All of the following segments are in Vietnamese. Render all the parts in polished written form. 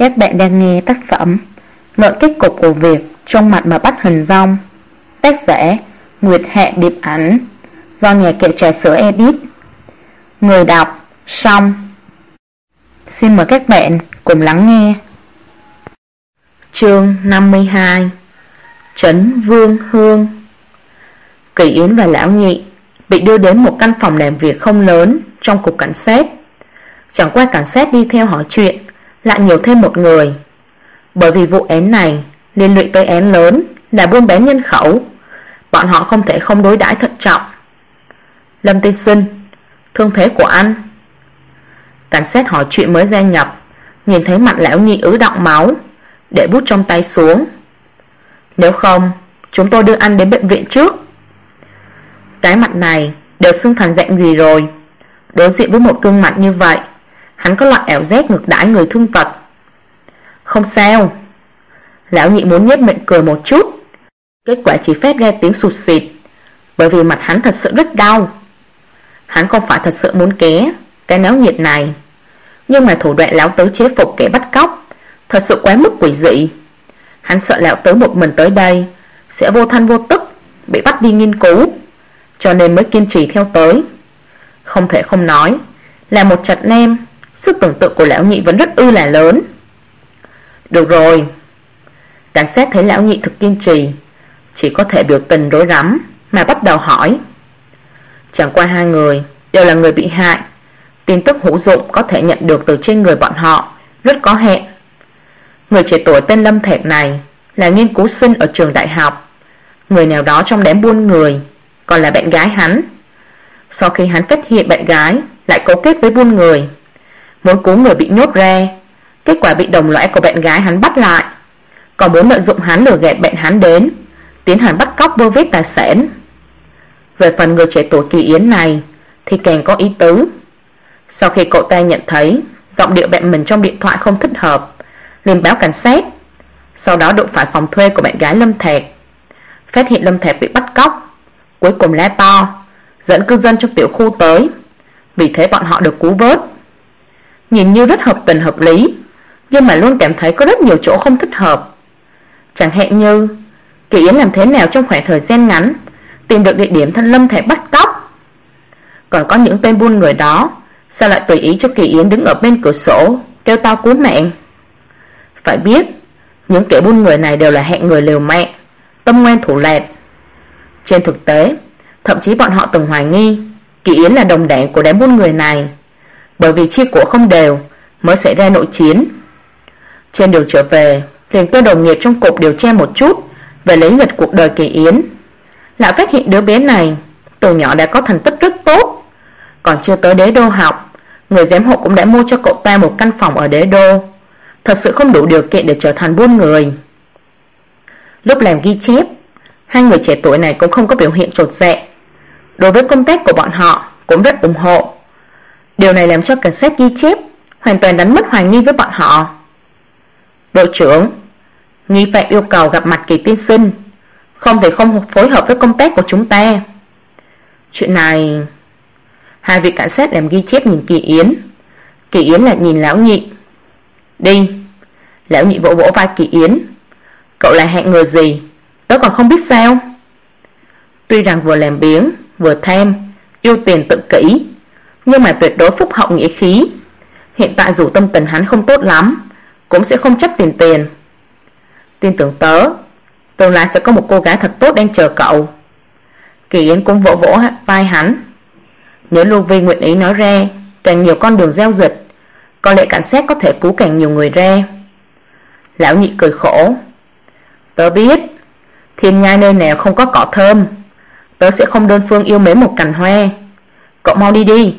Các bạn đang nghe tác phẩm Luận kết cục của việc trong mặt mà bắt hình dong, tác giả Nguyệt Hạ Điệp Ảnh, do nhà kệ trà sữa edit. Người đọc Song. Xin mời các bạn cùng lắng nghe. Chương 52. Trấn Vương Hương. Kỳ Yến và Lão Nhị bị đưa đến một căn phòng làm việc không lớn trong cục cảnh sát. Chẳng qua cảnh sát đi theo hỏi chuyện lại nhiều thêm một người, bởi vì vụ án này liên lụy tới án lớn là buôn bán nhân khẩu. Bọn họ không thể không đối đãi thận trọng. Lâm tiên sinh, thương thế của anh? Cảnh sát hỏi chuyện mới gia nhập, nhìn thấy mặt Lão Nhị ứ đọng máu, để bút trong tay xuống. Nếu không, chúng tôi đưa anh đến bệnh viện trước. Cái mặt này đều sưng thành dạng gì rồi? Đối diện với một gương mặt như vậy, hắn có loại ảo giác ngược đãi người thương tật. Không sao. Lão Nhị muốn nhếch miệng cười một chút, kết quả chỉ phát ra tiếng sụt xịt, bởi vì mặt hắn thật sự rất đau. Hắn không phải thật sự muốn ké cái náo nhiệt này, nhưng mà thủ đoạn Lão Tứ chế phục kẻ bắt cóc thật sự quá mức quỷ dị. Hắn sợ Lão Tứ một mình tới đây sẽ vô thanh vô tức bị bắt đi nghiên cứu, cho nên mới kiên trì theo tới. Không thể không nói, là một chặt nem, sức tưởng tượng của Lão Nhị vẫn rất là lớn. Được rồi. Cảnh sát thấy Lão Nhị thực kiên trì, chỉ có thể biểu tình rối rắm mà bắt đầu hỏi. Chẳng qua hai người đều là người bị hại, tin tức hữu dụng có thể nhận được từ trên người bọn họ rất có hạn. Người trẻ tuổi tên Lâm Thạc này là nghiên cứu sinh ở trường đại học. Người nào đó trong đám buôn người còn là bạn gái hắn. Sau khi hắn phát hiện bạn gái lại cấu kết với buôn người, muốn cứu người bị nhốt ra, kết quả bị đồng loại của bạn gái hắn bắt lại, còn muốn lợi dụng hắn lừa gạt bạn hắn đến tiến hành bắt cóc vơ vét tài sản. Về phần người trẻ tuổi Kỳ Yến này thì càng có ý tứ. Sau khi cậu ta nhận thấy giọng điệu bạn mình trong điện thoại không thích hợp, liền báo cảnh sát. Sau đó đụng phải phòng thuê của bạn gái Lâm Thạc, phát hiện Lâm Thạc bị bắt cóc, cuối cùng la to dẫn cư dân trong tiểu khu tới, vì thế bọn họ được cứu vớt. Nhìn như rất hợp tình hợp lý, nhưng mà luôn cảm thấy có rất nhiều chỗ không thích hợp. Chẳng hạn như Kỳ Yến làm thế nào trong khoảng thời gian ngắn tìm được địa điểm thân Lâm Thạc bắt cóc. Còn có những tên buôn người đó sao lại tùy ý cho Kỳ Yến đứng ở bên cửa sổ kêu to cứu mạng. Phải biết, những kẻ buôn người này đều là hạng người liều mạng, tâm ngoan thủ lạt. Trên thực tế, thậm chí bọn họ từng hoài nghi Kỳ Yến là đồng đảng của đám buôn người này, bởi vì chia của không đều mới xảy ra nội chiến. Trên đường trở về, liền kêu đồng nghiệp trong cục điều tra một chút về lý lịch cuộc đời Kỳ Yến, lại phát hiện đứa bé này từ nhỏ đã có thành tích rất tốt. Còn chưa tới Đế Đô học, người giám hộ cũng đã mua cho cậu ta một căn phòng ở Đế Đô. Thật sự không đủ điều kiện để trở thành buôn người. Lúc làm ghi chép, hai người trẻ tuổi này cũng không có biểu hiện chột dạ. Đối với công tác của bọn họ cũng rất ủng hộ. Điều này làm cho cảnh sát ghi chép hoàn toàn đánh mất hoài nghi với bọn họ. Đội trưởng, nghi phạm yêu cầu gặp mặt Kỳ tiên sinh, không thể không phối hợp với công tác của chúng ta. Chuyện này... Hai vị cảnh sát làm ghi chép nhìn Kỳ Yến. Kỳ Yến lại nhìn Lão Nhị. Đi. Lão Nhị vỗ vỗ vai Kỳ Yến. Cậu là hạng người gì, tớ còn không biết sao. Tuy rằng vừa làm biếng, vừa tham, yêu tiền tự kỷ, nhưng mà tuyệt đối phúc hậu nghĩa khí. Hiện tại dù tâm tình hắn không tốt lắm, cũng sẽ không chấp tiền. Tin tưởng tớ, tương lai sẽ có một cô gái thật tốt đang chờ cậu. Kỳ Yến cũng vỗ vỗ vai hắn. Nếu Lưu Vi nguyện ý nói ra càng nhiều con đường giao dịch, có lẽ cảnh sát có thể cứu càng nhiều người ra. Lão Nhị cười khổ. Tớ biết, thiên nhai nơi nào không có cỏ thơm, tớ sẽ không đơn phương yêu mến một cành hoa. Cậu mau đi đi.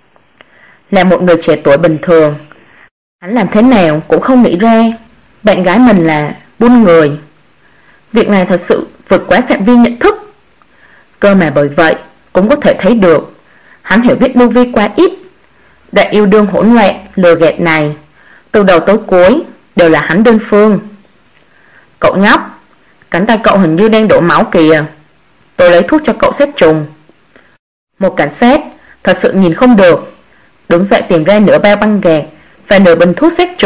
Là một người trẻ tuổi bình thường, hắn làm thế nào cũng không nghĩ ra bạn gái mình là buôn người. Việc này thật sự vượt quá phạm vi nhận thức. Cơ mà bởi vậy cũng có thể thấy được hắn hiểu biết Lưu Vi quá ít. Đại yêu đương hỗn loạn lừa gạt này từ đầu tới cuối đều là hắn đơn phương. Cậu nhóc, cánh tay cậu hình như đang đổ máu kìa, tôi lấy thuốc cho cậu sát trùng. Một cảnh sát thật sự nhìn không được, đứng dậy tìm ra nửa bao băng gạc và nửa bình thuốc sát trùng,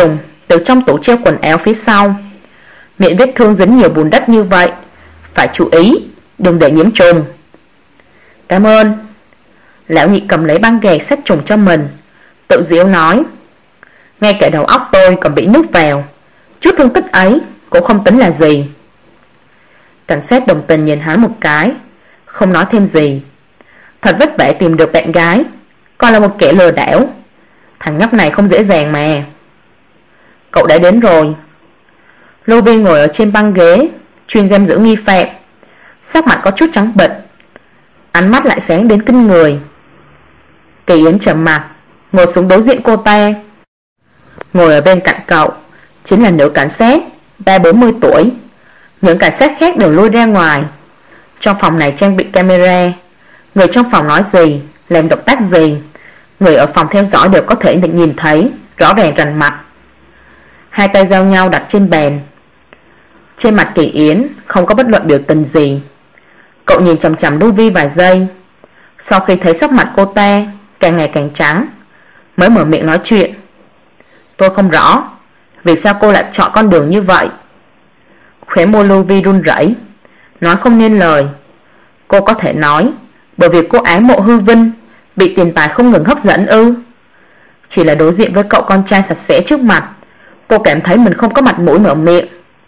từ trong tủ treo quần áo phía sau. Miệng vết thương dính nhiều bùn đất như vậy, phải chú ý, đừng để nhiễm trùng. Cảm ơn. Lão nhị cầm lấy băng gạc sát trùng cho mình, tự giễu nói. Ngay cả đầu óc tôi còn bị nước vào, chút thương tích ấy cũng không tính là gì. Cảnh sát đồng tình nhìn hắn một cái, không nói thêm gì. Thật vất vả tìm được bạn gái, còn là một kẻ lừa đảo. Thằng nhóc này không dễ dàng mà. Cậu đã đến rồi. Louis ngồi ở trên băng ghế chuyên giam giữ nghi phạm, sắc mặt có chút trắng bệch, ánh mắt lại sáng đến kinh người. Kỳ Yến trầm mặc ngồi xuống đối diện cô ta. Ngồi ở bên cạnh cậu chính là nữ cảnh sát 30-40 tuổi. Những cảnh sát khác đều lui ra ngoài. Trong phòng này trang bị camera, người trong phòng nói gì, làm động tác gì, người ở phòng theo dõi đều có thể được nhìn thấy rõ ràng rành mạch. Hai tay giao nhau đặt trên bàn. Trên mặt Kỳ Yến không có bất luận biểu tình gì. Cậu nhìn chằm chằm Louis vài giây. Sau khi thấy sắc mặt cô ta càng ngày càng trắng, mới mở miệng nói chuyện. Tôi không rõ vì sao cô lại chọn con đường như vậy. Khóe môi Louis run rẩy, nói không nên lời. Cô có thể nói bởi vì cô ái mộ hư vinh, bị tiền tài không ngừng hấp dẫn ư? Chỉ là đối diện với cậu con trai sạch sẽ trước mặt, cô cảm thấy mình không có mặt mũi mở miệng.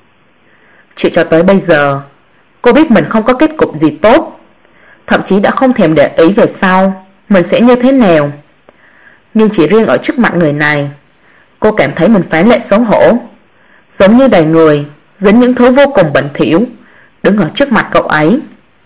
Chỉ cho tới bây giờ, cô biết mình không có kết cục gì tốt, thậm chí đã không thèm để ý về sau mình sẽ như thế nào. Nhưng chỉ riêng ở trước mặt người này, cô cảm thấy mình phá lệ xấu hổ, giống như đầy người dính những thứ vô cùng bẩn thỉu đứng ở trước mặt cậu ấy.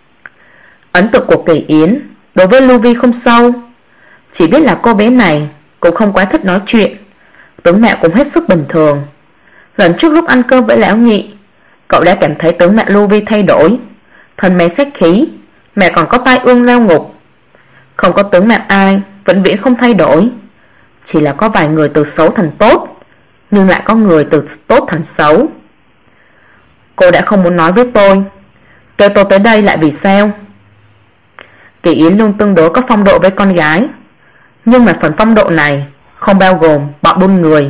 Ấn tượng của Kỳ Yến đối với Louis không sâu, chỉ biết là cô bé này cũng không quá thích nói chuyện, tướng mạo cũng hết sức bình thường. Lần trước lúc ăn cơm với lão nhị, cậu đã cảm thấy tướng mạo Louis thay đổi, thân máy sát khí, mà còn có tai ương lao ngục. Không có tướng mạo ai vĩnh viễn không thay đổi, chỉ là có vài người từ xấu thành tốt, nhưng lại có người từ tốt thành xấu. Cô đã không muốn nói với tôi, kêu tôi tới đây lại vì sao? Kỳ Yến luôn tương đối có phong độ với con gái, nhưng mà phần phong độ này không bao gồm bọn buôn người.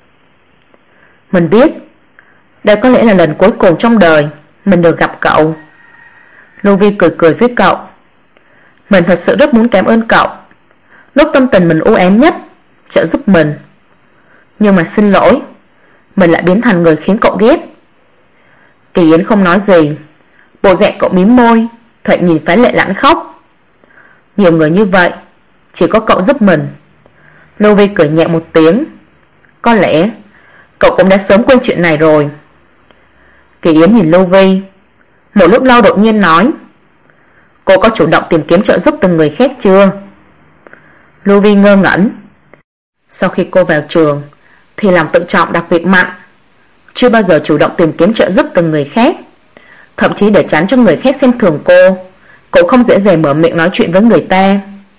Mình biết đây có lẽ là lần cuối cùng trong đời mình được gặp cậu. Louis cười cười với cậu. Mình thật sự rất muốn cảm ơn cậu, lúc tâm tình mình u ám nhất trợ giúp mình. Nhưng mà xin lỗi, mình lại biến thành người khiến cậu ghét. Kỳ Yến không nói gì, bộ dạng cậu mím môi, thoạt nhìn phá lệ lãnh khóc. Nhiều người như vậy, chỉ có cậu giúp mình. Louis cười nhẹ một tiếng. Có lẽ cậu cũng đã sớm quên chuyện này rồi. Kỳ Yến nhìn Louis một lúc lâu, đột nhiên nói. Cô có chủ động tìm kiếm trợ giúp từng người khác chưa? Louis ngơ ngẩn. Sau khi cô vào trường thì lòng tự trọng đặc biệt mạnh, chưa bao giờ chủ động tìm kiếm trợ giúp từng người khác. Thậm chí để tránh cho người khác xem thường cô, cũng không dễ dàng mở miệng nói chuyện với người ta.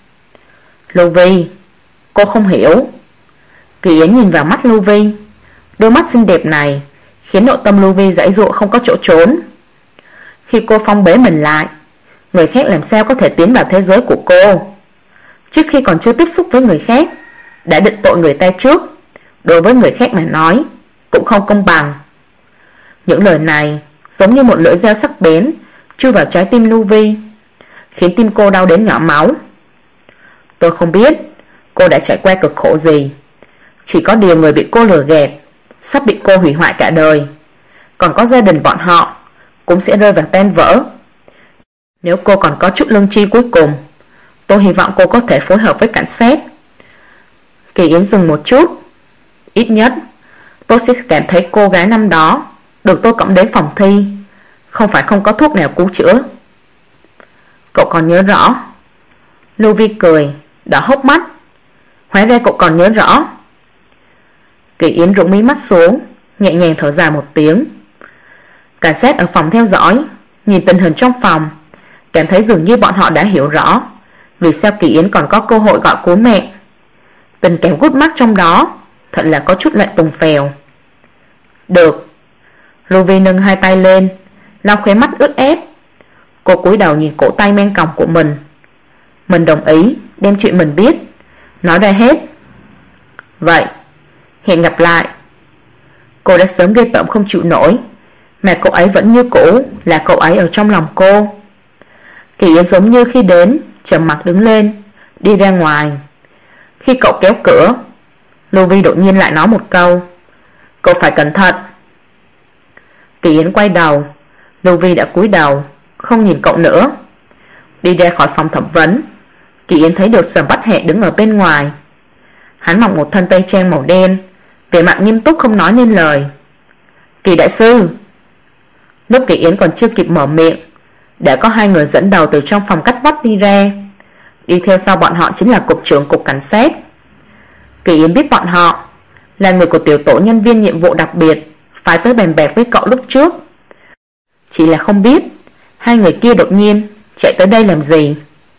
Louis, cô không hiểu. Kỳ Yến nhìn vào mắt Louis, đôi mắt xinh đẹp này khiến nội tâm Louis giãy giụa không có chỗ trốn. Khi cô phong bế mình lại, người khác làm sao có thể tiến vào thế giới của cô? Trước khi còn chưa tiếp xúc với người khác, đã định tội người ta trước, đối với người khác mà nói cũng không công bằng. Những lời này giống như một lưỡi dao sắc bén chui vào trái tim Louis, khiến tim cô đau đến nhỏ máu. Tôi không biết cô đã trải qua cực khổ gì, chỉ có điều người bị cô lừa gạt sắp bị cô hủy hoại cả đời, còn có gia đình bọn họ cũng sẽ rơi vào tan vỡ. Nếu cô còn có chút lương tri cuối cùng, tôi hy vọng cô có thể phối hợp với cảnh sát. Kỳ Yến dừng một chút. Ít nhất tôi sẽ cảm thấy cô gái năm đó được tôi cõng đến phòng thi, không phải không có thuốc nào cứu chữa. Cậu còn nhớ rõ? Louis cười, đỏ hốc mắt. Hóa ra cậu còn nhớ rõ. Kỳ Yến rụng mí mắt xuống, nhẹ nhàng thở dài một tiếng. Cảnh sát ở phòng theo dõi nhìn tình hình trong phòng, cảm thấy dường như bọn họ đã hiểu rõ vì sao Kỳ Yến còn có cơ hội gọi cứu mẹ. Tình cảm gút mắt trong đó thật là có chút lạnh tùng phèo. Được. Louis nâng hai tay lên, lau khóe mắt ướt ép. Cô cúi đầu nhìn cổ tay men còng của mình. Mình đồng ý đem chuyện mình biết nói ra hết. Vậy hẹn gặp lại. Cô đã sớm ghê tởm không chịu nổi, mà cậu ấy vẫn như cũ là cậu ấy ở trong lòng cô. Kỳ Yến giống như khi đến, trầm mặc đứng lên, đi ra ngoài. Khi cậu kéo cửa, Lưu Vi đột nhiên lại nói một câu: "Cậu phải cẩn thận." Kỳ Yến quay đầu, Lưu Vi đã cúi đầu, không nhìn cậu nữa. Đi ra khỏi phòng thẩm vấn, Kỳ Yến thấy được Sở Bát Hệ đứng ở bên ngoài. Hắn mặc một thân tây trang màu đen, vẻ mặt nghiêm túc không nói nên lời. "Kỳ đại sư." Lúc Kỳ Yến còn chưa kịp mở miệng, đã có hai người dẫn đầu từ trong phòng cắt vắt đi ra. Đi theo sau bọn họ chính là cục trưởng cục cảnh sát. Kỳ Yến biết bọn họ là người của tiểu tổ nhân viên nhiệm vụ đặc biệt phái tới bàn bạc với cậu lúc trước. Chỉ là không biết hai người kia đột nhiên chạy tới đây làm gì.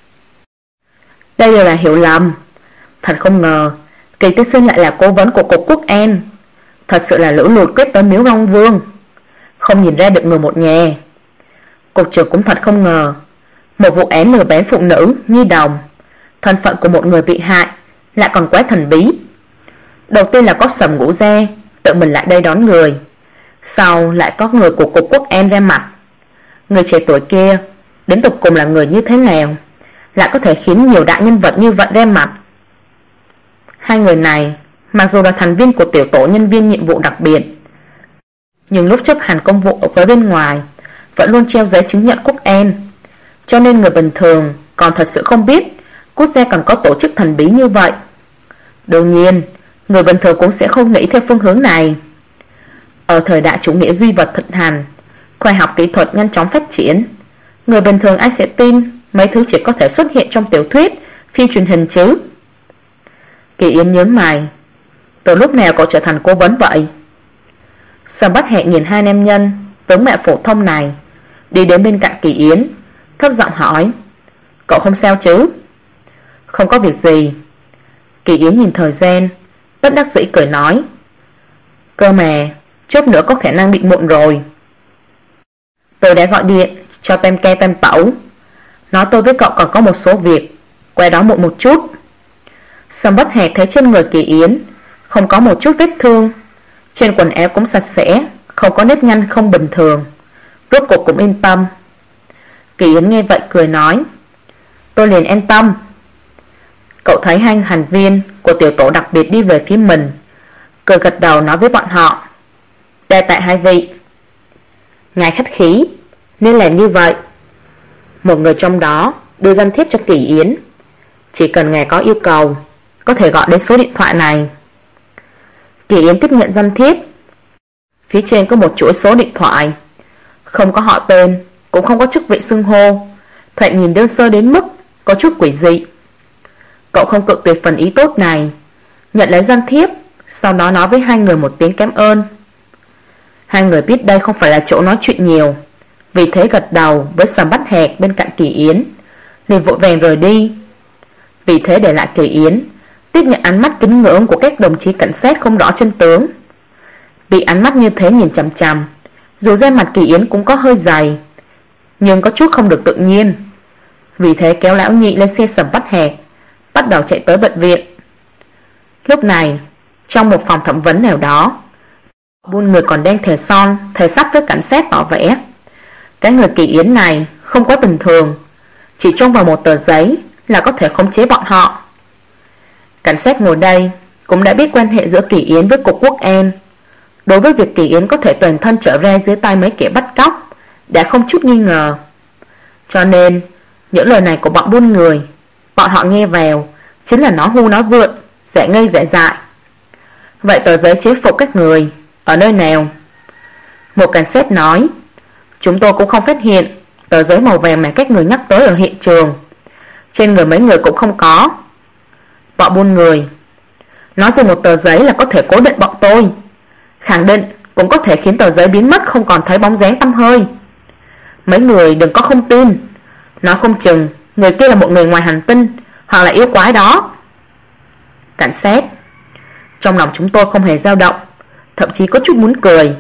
Đây đều là hiểu lầm. Thật không ngờ Kỳ tiên sinh lại là cố vấn của cục Quốc An. Thật sự là lũ lụt quyết tới miếu Long Vương, không nhìn ra được người một nhà. Cục trưởng cũng thật không ngờ một vụ án lừa bán phụ nữ nhi đồng, thân phận của một người bị hại lại còn quá thần bí. Đầu tiên là có Sầm Ngũ Gia tự mình lại đây đón người, sau lại có người của cục Quốc An ra mặt. Người trẻ tuổi kia đến tục cùng là người như thế nào, lại có thể khiến nhiều đại nhân vật như vậy ra mặt. Hai người này mặc dù là thành viên của tiểu tổ nhân viên nhiệm vụ đặc biệt, nhưng lúc chấp hành công vụ ở phía bên ngoài vẫn luôn treo giấy chứng nhận Quốc An, cho nên người bình thường còn thật sự không biết quốc gia còn có tổ chức thần bí như vậy. Đương nhiên, người bình thường cũng sẽ không nghĩ theo phương hướng này. Ở thời đại chủ nghĩa duy vật thịnh hành, khoa học kỹ thuật nhanh chóng phát triển, người bình thường ai sẽ tin mấy thứ chỉ có thể xuất hiện trong tiểu thuyết, phim truyền hình chứ? Kỳ Yến nhớ mày: "Từ lúc nào cậu trở thành cố vấn vậy?" Sở Bát Hệ nhìn hai nam nhân tướng mạo phổ thông này, đi đến bên cạnh Kỳ Yến, thấp giọng hỏi: "Cậu không sao chứ?" "Không có việc gì." Kỳ Yến nhìn thời gian, bất đắc dĩ cười nói: "Cơ mà chút nữa có khả năng bị muộn rồi. Tôi đã gọi điện cho Tam Ca Tam Tẩu, nói tôi với cậu còn có một số việc, qua đó muộn một chút." Sở Bát Hệ thấy trên người Kỳ Yến không có một chút vết thương, trên quần áo cũng sạch sẽ, không có nếp nhăn không bình thường, rốt cuộc cũng yên tâm. Kỳ Yến nghe vậy cười nói: "Tôi liền yên tâm." Cậu thấy hai thành viên của tiểu tổ đặc biệt đi về phía mình, cười gật đầu nói với bọn họ: "Đa tạ hai vị." "Ngài khách khí, nên làm như vậy." Một người trong đó đưa danh thiếp cho Kỳ Yến: "Chỉ cần ngài có yêu cầu, có thể gọi đến số điện thoại này." Kỳ Yến tiếp nhận danh thiếp. Phía trên có một chuỗi số điện thoại, không có họ tên, cũng không có chức vị xưng hô, thoạt nhìn đơn sơ đến mức có chút quỷ dị. Cậu không cự tuyệt phần ý tốt này, nhận lấy danh thiếp, sau đó nói với hai người một tiếng cảm ơn. Hai người biết đây không phải là chỗ nói chuyện nhiều, vì thế gật đầu với Sầm Bát Hệ bên cạnh Kỳ Yến, liền vội vàng rời đi. Vì thế để lại Kỳ Yến tiếp nhận ánh mắt kính ngưỡng của các đồng chí cảnh sát không rõ chân tướng. Bị ánh mắt như thế nhìn chằm chằm, dù da mặt Kỳ Yến cũng có hơi dày, nhưng có chút không được tự nhiên. Vì thế kéo lão nhị lên xe Sầm Bát Hệ, bắt đầu chạy tới bệnh viện. Lúc này, trong một phòng thẩm vấn nào đó, buôn người còn đang thề son, thề sắp với cảnh sát tỏ vẻ cái người Kỳ Yến này không có bình thường, chỉ trông vào một tờ giấy là có thể khống chế bọn họ. Cảnh sát ngồi đây cũng đã biết quan hệ giữa Kỳ Yến với cục Quốc An. Đối với việc Kỳ Yến có thể toàn thân trở ra dưới tay mấy kẻ bắt cóc đã không chút nghi ngờ. Cho nên những lời này của bọn buôn người, bọn họ nghe vào chính là nói hưu nói vượn, giả ngây giả dại. Vậy tờ giấy chế phục các người ở nơi nào? Một cảnh sát nói: "Chúng tôi cũng không phát hiện tờ giấy màu vàng mà các người nhắc tới ở hiện trường, trên người mấy người cũng không có." Bọn buôn người: "Nói dùng một tờ giấy là có thể cố định bọn tôi, khẳng định cũng có thể khiến tờ giấy biến mất không còn thấy bóng dáng tăm hơi. Mấy người đừng có không tin, nói không chừng người kia là một người ngoài hành tinh hoặc là yêu quái đó." Cảnh sát: "Trong lòng chúng tôi không hề dao động, thậm chí có chút muốn cười."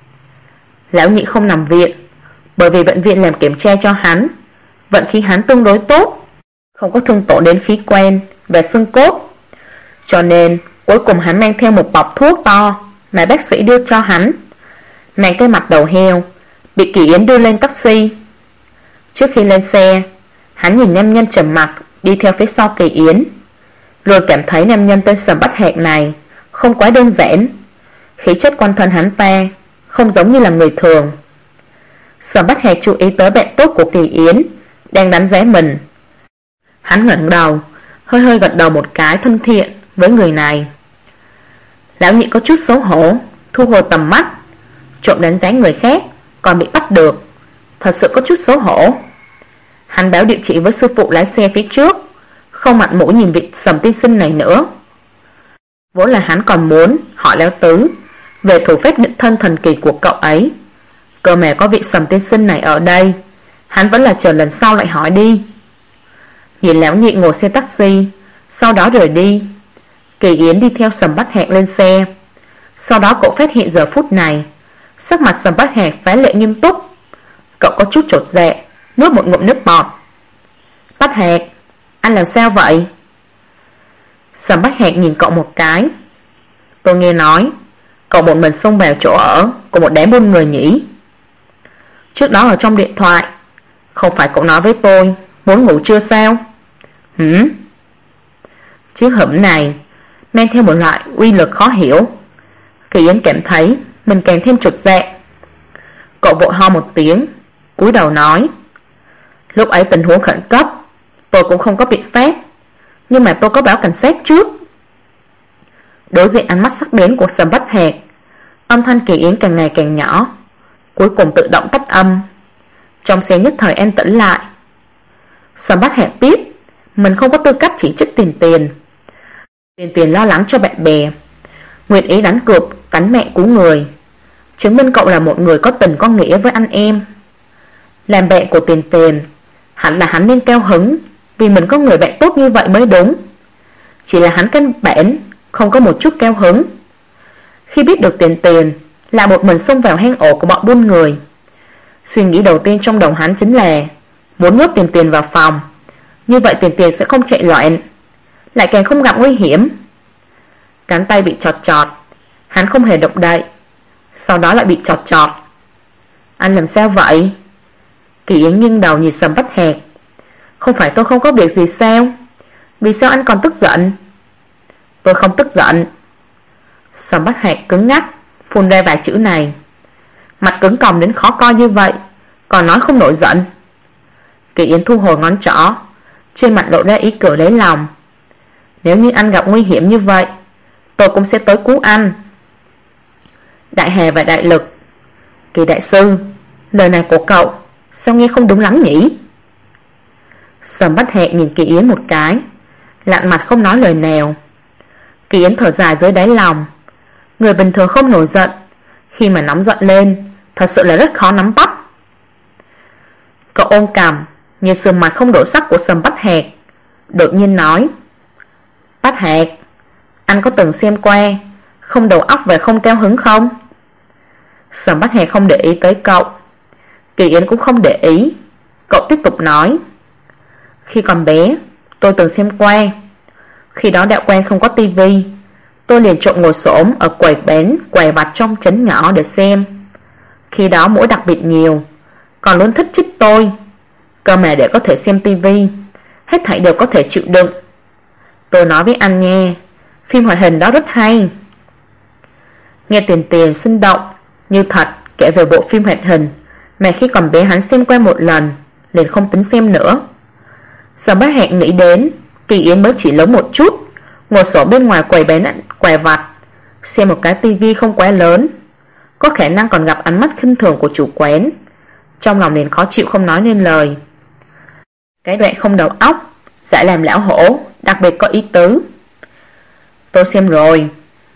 Lão nhị không nằm viện, bởi vì bệnh viện làm kiểm tra cho hắn, vận khí hắn tương đối tốt, không có thương tổn đến khí quan và xương cốt, cho nên cuối cùng hắn mang theo một bọc thuốc to mà bác sĩ đưa cho hắn, mang cái mặt đầu heo, bị Kỳ Yến đưa lên taxi. Trước khi lên xe, hắn nhìn nam nhân trầm mặc đi theo phía sau Kỳ Yến, rồi cảm thấy nam nhân tên Sầm Bách Hạc này không quá đơn giản. Khí chất quanh thân hắn ta không giống như là người thường. Sầm Bách Hạc chú ý tới bạn tốt của Kỳ Yến đang đánh giá mình. Hắn ngẩng đầu, hơi hơi gật đầu một cái thân thiện với người này. Lão nhị có chút xấu hổ, thu hồi tầm mắt. Trộm đánh giá người khác còn bị bắt được, thật sự có chút xấu hổ. Hắn báo địa chỉ với sư phụ lái xe phía trước, không mặt mũi nhìn vị Sầm tiên sinh này nữa. Vốn là hắn còn muốn hỏi Lão Tứ về thủ phép định thân thần kỳ của cậu ấy, cơ mà có vị Sầm tiên sinh này ở đây, hắn vẫn là chờ lần sau lại hỏi đi. Nhìn lão nhị ngồi xe taxi, sau đó rời đi. Kỳ Yến đi theo Sầm Bách Hạc lên xe. Sau đó cậu phát hiện giờ phút này sắc mặt Sầm Bách Hạc phá lệ nghiêm túc. Cậu có chút chột dạ, nuốt một ngụm nước bọt. Bách Hạc, anh làm sao vậy? Sầm Bách Hạc nhìn cậu một cái. Tôi nghe nói cậu một mình xông vào chỗ ở của một đám buôn người nhỉ? Trước đó ở trong điện thoại, không phải cậu nói với tôi muốn ngủ trưa sao? Chữ hửm này mang theo một loại uy lực khó hiểu. Kỳ Yến cảm thấy mình càng thêm chột dạ. Cậu vội ho một tiếng, cúi đầu nói: Lúc ấy tình huống khẩn cấp, tôi cũng không có biện pháp, nhưng mà tôi có báo cảnh sát trước. Đối diện ánh mắt sắc bén của Sầm Bách Hạc, âm thanh Kỳ Yến càng ngày càng nhỏ, cuối cùng tự động tắt âm. Trong xe nhất thời an tĩnh lại. Sầm Bách Hạc biết mình không có tư cách chỉ trích Tiền Tiền lo lắng cho bạn bè, nguyện ý đánh cược tánh mạng của người, chứng minh cậu là một người có tình có nghĩa với anh em. Làm bạn của Tiền, hẳn là hắn nên cao hứng vì mình có người bạn tốt như vậy mới đúng. Chỉ là hắn căn bản không có một chút cao hứng. Khi biết được Tiền lại một mình xông vào hang ổ của bọn buôn người, suy nghĩ đầu tiên trong đầu hắn chính là muốn nhốt Tiền vào phòng. Như vậy Tiền sẽ không chạy loạn, lại càng không gặp nguy hiểm. Cánh tay bị chọt, hắn không hề động đậy, sau đó lại bị chọt. Anh làm sao vậy? Kỳ Yến nghiêng đầu nhìn Sầm Bách Hạc. Không phải tôi không có việc gì sao? Vì sao anh còn tức giận? Tôi không tức giận. Sầm Bách Hạc cứng ngắc phun ra vài chữ này. Mặt cứng còng đến khó coi như vậy, còn nói không nổi giận. Kỳ Yến thu hồi ngón trỏ, trên mặt lộ ra ý cười lấy lòng. Nếu như anh gặp nguy hiểm như vậy, tôi cũng sẽ tới cứu anh. Đại hề và đại lực. Kỳ đại sư, lời này của cậu sao nghe không đúng lắm nhỉ? Sầm Bách Hạc nhìn Kỳ Yến một cái, lặng mặt không nói lời nào. Kỳ Yến thở dài dưới đáy lòng. Người bình thường không nổi giận, khi mà nóng giận lên thật sự là rất khó nắm bắt. Cậu ôm cằm nhìn sườn mặt không đổi sắc của Sầm Bách Hạc, đột nhiên nói: Bách Hạc, anh có từng xem qua Không đầu óc và không cao hứng không? Sầm Bách Hạc không để ý tới cậu. Kỳ Yến cũng không để ý. Cậu tiếp tục nói: Khi còn bé tôi từng xem qua. Khi đó đạo quan không có tivi, tôi liền trộm ngồi xổm ở quầy bán quầy vặt trong trấn nhỏ để xem. Khi đó muỗi đặc biệt nhiều, còn luôn thích chích tôi. Cơ mà để có thể xem tivi, hết thảy đều có thể chịu đựng. Tôi nói với anh nghe, phim hoạt hình đó rất hay. Nghe Tiền sinh động như thật kể về bộ phim hoạt hình mà khi còn bé hắn xem qua một lần, liền không tính xem nữa. Sầm Bách Hạc nghĩ đến Kỳ Yến mới chỉ lớn một chút, ngồi sổ bên ngoài quầy bán quầy vặt, xem một cái tivi không quá lớn, có khả năng còn gặp ánh mắt khinh thường của chủ quán. Trong lòng liền khó chịu không nói nên lời. Cái đoạn không đầu óc giải làm lão hổ đặc biệt có ý tứ. Tôi xem rồi.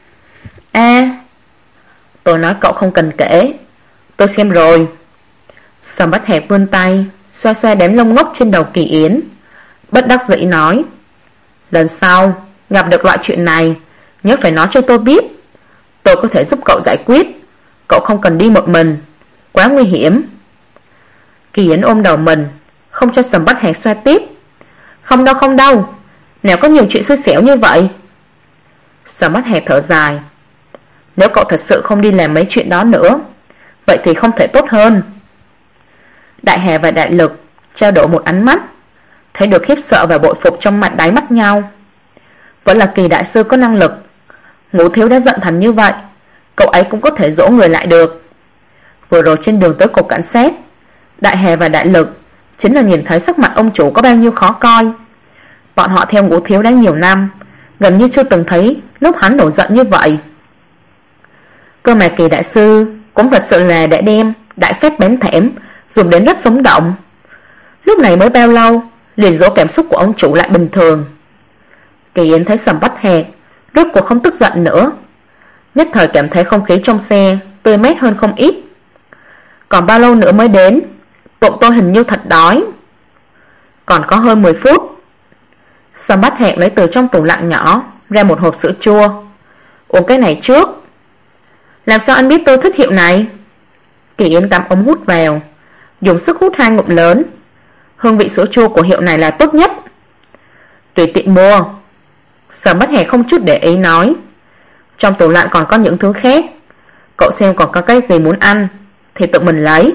Tôi nói cậu không cần kể. Tôi xem rồi. Sầm Bách Hạc vươn tay xoa xoa đám lông ngốc trên đầu Kỳ Yến, bất đắc dĩ nói: Lần sau gặp được loại chuyện này, nhớ phải nói cho tôi biết. Tôi có thể giúp cậu giải quyết. Cậu không cần đi một mình, quá nguy hiểm. Kỳ Yến ôm đầu mình, không cho Sầm Bách Hạc xoa tiếp. Không đâu, nào có nhiều chuyện xui xẻo như vậy. Sầm Bách Hạc thở dài. Nếu cậu thật sự không đi làm mấy chuyện đó nữa, vậy thì không thể tốt hơn. Đại Hà và Đại Lực trao đổi một ánh mắt, thấy được khiếp sợ và bội phục trong mặt đáy mắt nhau. Vẫn là Kỳ đại sư có năng lực. Ngũ thiếu đã giận thành như vậy, cậu ấy cũng có thể dỗ người lại được. Vừa rồi trên đường tới cục cảnh sát, Đại Hà và Đại Lực chính là nhìn thấy sắc mặt ông chủ có bao nhiêu khó coi. Bọn họ theo Ngũ thiếu đã nhiều năm, gần như chưa từng thấy lúc hắn nổi giận như vậy. Cơ mà Kỳ đại sư cũng thật sự là đã đem đại phép bén thẻm dùng đến rất sống động. Lúc này mới bao lâu liền dỗ cảm xúc của ông chủ lại bình thường. Kỳ Yến thấy Sầm Bách Hạc rốt cuộc không tức giận nữa, nhất thời cảm thấy không khí trong xe tươi mát hơn không ít. Còn bao lâu nữa mới đến? Bụng tôi hình như thật đói. Còn có hơn 10 phút. Sầm Bách Hạc lấy từ trong tủ lạnh nhỏ ra một hộp sữa chua. Uống cái này trước. Làm sao anh biết tôi thích hiệu này? Kỳ Yến cắm ống hút vào, dùng sức hút 2 ngụm lớn. Hương vị sữa chua của hiệu này là tốt nhất. Tùy tiện mua. Sầm Bách Hạc không chút để ý nói. Trong tủ lạnh còn có những thứ khác, cậu xem còn có cái gì muốn ăn thì tự mình lấy.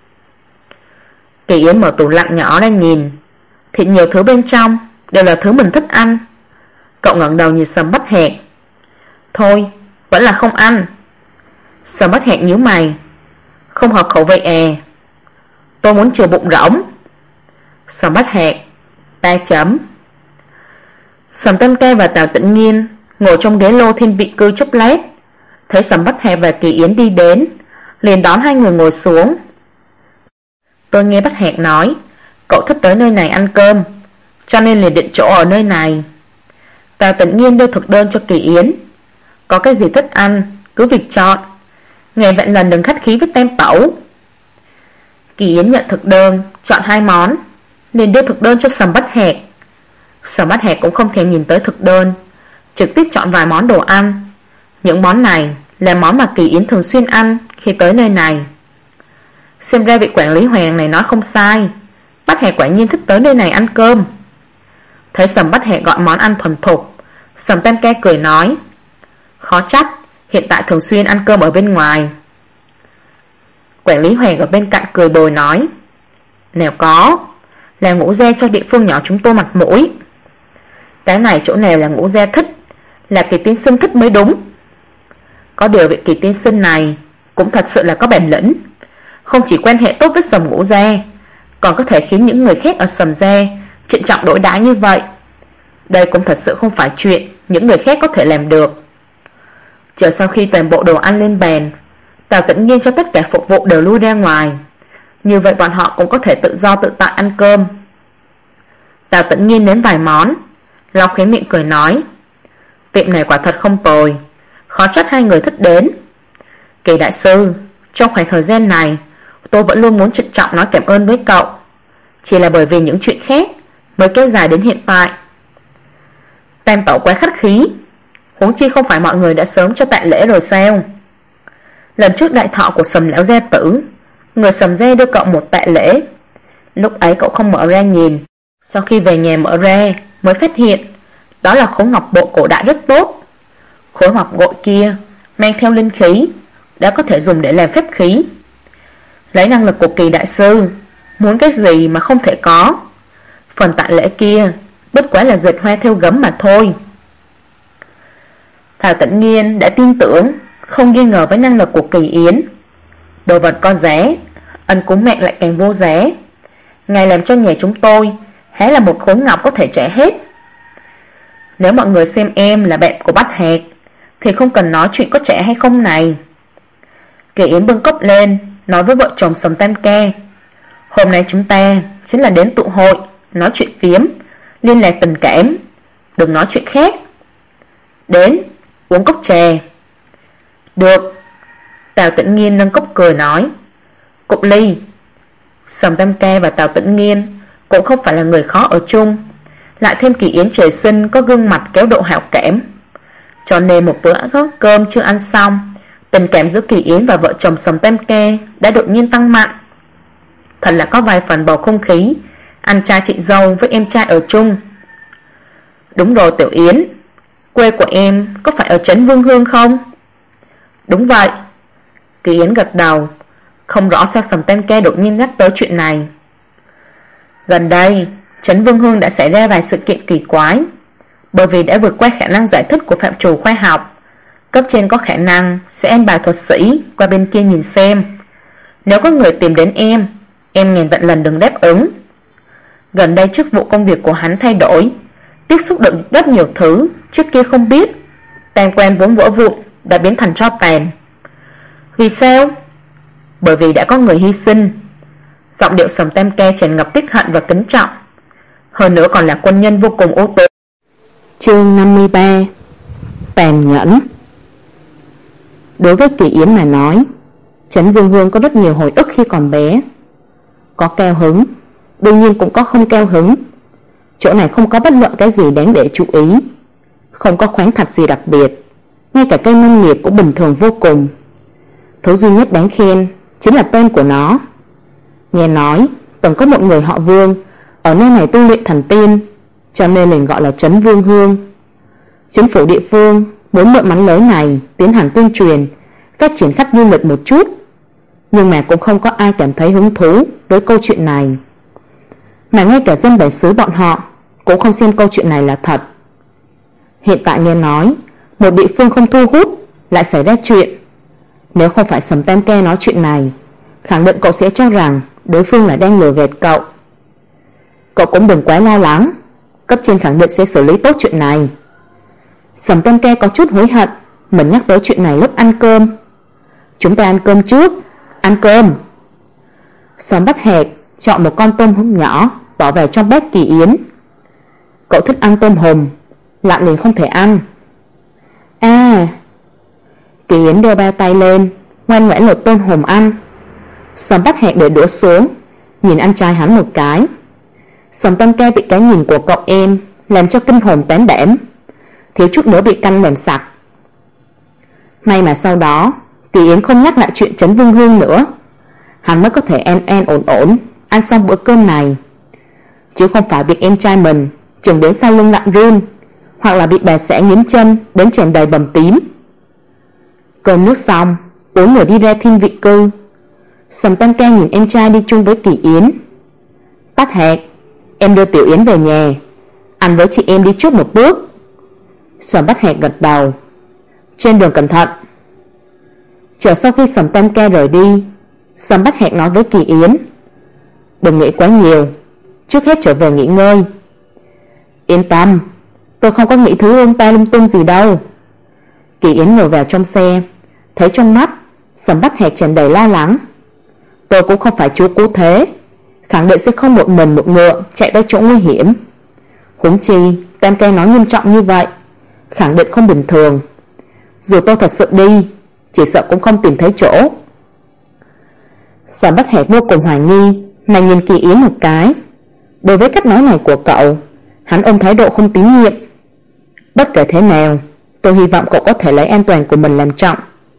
Kỳ Yến mở tủ lạnh nhỏ ra nhìn, thì nhiều thứ bên trong đều là thứ mình thích ăn. Cậu ngẩng đầu nhìn Sầm Bách Hạc. Thôi, vẫn là không ăn. Sầm Bách Hạc nhíu mày. Không hợp khẩu vị à? Tôi muốn chừa bụng rỗng. Sầm Bách Hạc: 3 chấm. Sầm Tam Ca và Tào Tĩnh Nghiên ngồi trong ghế lô thiên vị cư chốc lát, thấy Sầm Bách Hạc và Kỳ Yến đi đến, liền đón hai người ngồi xuống. Tôi nghe Bách Hạc nói cậu thích tới nơi này ăn cơm, cho nên liền định chỗ ở nơi này. Tào Tĩnh Nghiên đưa thực đơn cho Kỳ Yến. Có cái gì thích ăn cứ việc chọn, ngày vạn lần đừng khách khí với Tam tẩu. Kỳ Yến nhận thực đơn, chọn 2 món, liền đưa thực đơn cho Sầm Bách Hạc. Sầm Bách Hạc cũng không thèm nhìn tới thực đơn, trực tiếp chọn vài món đồ ăn. Những món này là món mà Kỳ Yến thường xuyên ăn khi tới nơi này. Xem ra vị quản lý Hoàng này nói không sai, Bách Hạc quả nhiên thích tới nơi này ăn cơm. Thấy Sầm Bách Hạc gọi món ăn thuần thục, Sầm Tam Ca cười nói: Khó trách hiện tại thường xuyên ăn cơm ở bên ngoài. Quản lý Hoàng ở bên cạnh cười bồi nói: Nào có, là Ngũ Gia cho địa phương nhỏ chúng tôi mặt mũi. Cái này chỗ nào là Ngũ Gia thích, là Kỳ tiên sinh thích mới đúng. Có điều vị Kỳ tiên sinh này cũng thật sự là có bản lĩnh, không chỉ quan hệ tốt với Sầm Ngũ Gia, còn có thể khiến những người khác ở Sầm Gia trịnh trọng đối đãi như vậy. Đây cũng thật sự không phải chuyện những người khác có thể làm được. Chờ sau khi toàn bộ đồ ăn lên bàn, Tào Tĩnh Nghiên cho tất cả phục vụ đều lui ra ngoài, như vậy bọn họ cũng có thể tự do tự tại ăn cơm. Tào Tĩnh Nghiên nếm vài món, lau khóe miệng cười nói: Tiệm này quả thật không tồi, khó trách hai người thích đến. Kỳ đại sư, trong khoảng thời gian này tôi vẫn luôn muốn trịnh trọng nói cảm ơn với cậu, chỉ là bởi vì những chuyện khác mới kéo dài đến hiện tại. Tam tẩu quá khách khí, huống chi không phải mọi người đã sớm cho tạ lễ rồi sao? Lần trước đại thọ của Sầm lão gia tử, người Sầm gia đưa cậu một tạ lễ. Lúc ấy cậu không mở ra nhìn, sau khi về nhà mở ra mới phát hiện đó là khối ngọc bội cổ đại rất tốt. Khối ngọc bội kia mang theo linh khí, đã có thể dùng để làm phép khí. Lấy năng lực của Kỳ đại sư, muốn cái gì mà không thể có. Phần tạ lễ kia bất quá là dệt hoa theo gấm mà thôi. Thảo Tĩnh Nghiên đã tin tưởng, không nghi ngờ với năng lực của Kỳ Yến. Đồ vật có giá, ân cúng mẹ lại càng vô giá. Ngài làm cho nhà chúng tôi há là một khối ngọc có thể trả hết. Nếu mọi người xem em là bạn của Bách Hạc thì không cần nói chuyện có trả hay không này. Kỳ Yến bưng cốc lên, nói với vợ chồng Sầm Tam Ca: Hôm nay chúng ta chính là đến tụ hội, nói chuyện phiếm, liên lạc tình cảm, đừng nói chuyện khác. Đến, uống cốc trà. Được. Tào Tĩnh Nghiên nâng cốc cười nói: Cụng ly. Sầm Tam Ca và Tào Tĩnh Nghiên cũng không phải là người khó ở chung, lại thêm Kỳ Yến trời sinh có gương mặt kéo độ hảo cảm, cho nên một bữa cơm chưa ăn xong, tình cảm giữa Kỳ Yến và vợ chồng Sầm Tam Ca đã đột nhiên tăng mạnh. Thật là có vài phần bầu không khí anh trai chị dâu với em trai ở chung. Đúng rồi Tiểu Yến, quê của em có phải ở trấn Vương Hương không? Đúng vậy. Kỳ Yến gật đầu. Không rõ sao Sầm Tem Ke đột nhiên nhắc tới chuyện này. Gần đây Trấn Vương Hương đã xảy ra vài sự kiện kỳ quái. Bởi vì đã vượt qua khả năng giải thích của phạm trù khoa học, cấp trên có khả năng sẽ an bài thuật sĩ qua bên kia nhìn xem. Nếu có người tìm đến em ngàn vạn lần đừng đáp ứng. Gần đây chức vụ công việc của hắn thay đổi, tiếp xúc được rất nhiều thứ trước kia không biết. Tam quan vốn vỡ vụn đã biến thành tro tàn. Vì sao? Bởi vì đã có người hy sinh. Giọng điệu Sầm Tam Ke tràn ngập tiếc hận và kính trọng, hơn nữa còn là quân nhân vô cùng ưu tú. Chương 53. Tàn nhẫn. Đối với Kỳ Yến mà nói, Trấn Vương Hương có rất nhiều hồi ức khi còn bé. Có cao hứng, đương nhiên cũng có không cao hứng. Chỗ này không có bất luận cái gì đáng để chú ý, không có khoáng thạch gì đặc biệt, ngay cả cây nông nghiệp cũng bình thường vô cùng. Thứ duy nhất đáng khen chính là tên của nó. Nghe nói từng có một người họ Vương ở nơi này tu luyện thành tiên, cho nên liền gọi là Trấn Vương Hương. Chính phủ địa phương muốn mượn mắn lớn này tiến hành tuyên truyền, phát triển khách du lịch một chút, nhưng mà cũng không có ai cảm thấy hứng thú với câu chuyện này. Mà ngay cả dân bản xứ bọn họ cũng không xem câu chuyện này là thật. Hiện tại nghe nói một địa phương không thu hút lại xảy ra chuyện. Nếu không phải Sầm Tam Ke nói chuyện này, khẳng định cậu sẽ cho rằng đối phương là đang lừa gạt cậu. Cậu cũng đừng quá lo lắng, cấp trên khẳng định sẽ xử lý tốt chuyện này. Sầm Tam Ke có chút hối hận mình nhắc tới chuyện này lúc ăn cơm. Chúng ta ăn cơm trước. Ăn cơm. Sầm Bách Hạc chọn một con tôm hùm nhỏ bỏ vào trong bát Kỳ Yến. Cậu thích ăn tôm hùm, lặn liền không thể ăn. Kỳ Yến đưa ba tay lên, ngoan ngoãn lột tôm hùm ăn. Sầm Bách Hạc để đũa xuống, nhìn anh trai hắn một cái. Sầm Tam Ke bị cái nhìn của cậu em làm cho kinh hồn tán đảm, thiếu chút nữa bị canh làm sặc. May mà sau đó Kỳ Yến không nhắc lại chuyện Trấn Vương Hương nữa, hắn mới có thể an ổn ăn xong bữa cơm này, chứ không phải bị em trai mình chừng đến sau lưng lặng run, hoặc là bị bà xã nghiến chân đến tràn đầy bầm tím. Cơm nước xong, bốn người đi ra Thiên Vị Cư. Sầm Tam Ke nhìn em trai đi chung với Kỳ Yến. Bách Hạc, em đưa Tiểu Yến về nhà, ăn với chị em đi trước một bước. Sầm Bách Hạc gật đầu. Trên đường cẩn thận. Chờ sau khi Sầm Tam Ke rời đi, Sầm Bách Hạc nói với Kỳ Yến, đừng nghĩ quá nhiều, trước hết trở về nghỉ ngơi. Yên tâm, tôi không có nghĩ thứ lung tung gì đâu. Kỳ Yến ngồi vào trong xe, thấy trong mắt Sầm Bách Hạc tràn đầy lo lắng. Tôi cũng không phải chú Cố Thế, khẳng định sẽ không một mình một ngựa chạy tới chỗ nguy hiểm. Huống chi Tam Ke nói nghiêm trọng như vậy, khẳng định không bình thường. Dù tôi thật sự đi, chỉ sợ cũng không tìm thấy chỗ. Sầm Bách Hạc vô cùng hoài nghi mà nhìn Kỳ Yến một cái. Đối với cách nói này của cậu, hắn ôm thái độ không tín nhiệm. Bất kể thế nào, tôi hy vọng cậu có thể lấy an toàn của mình làm trọng.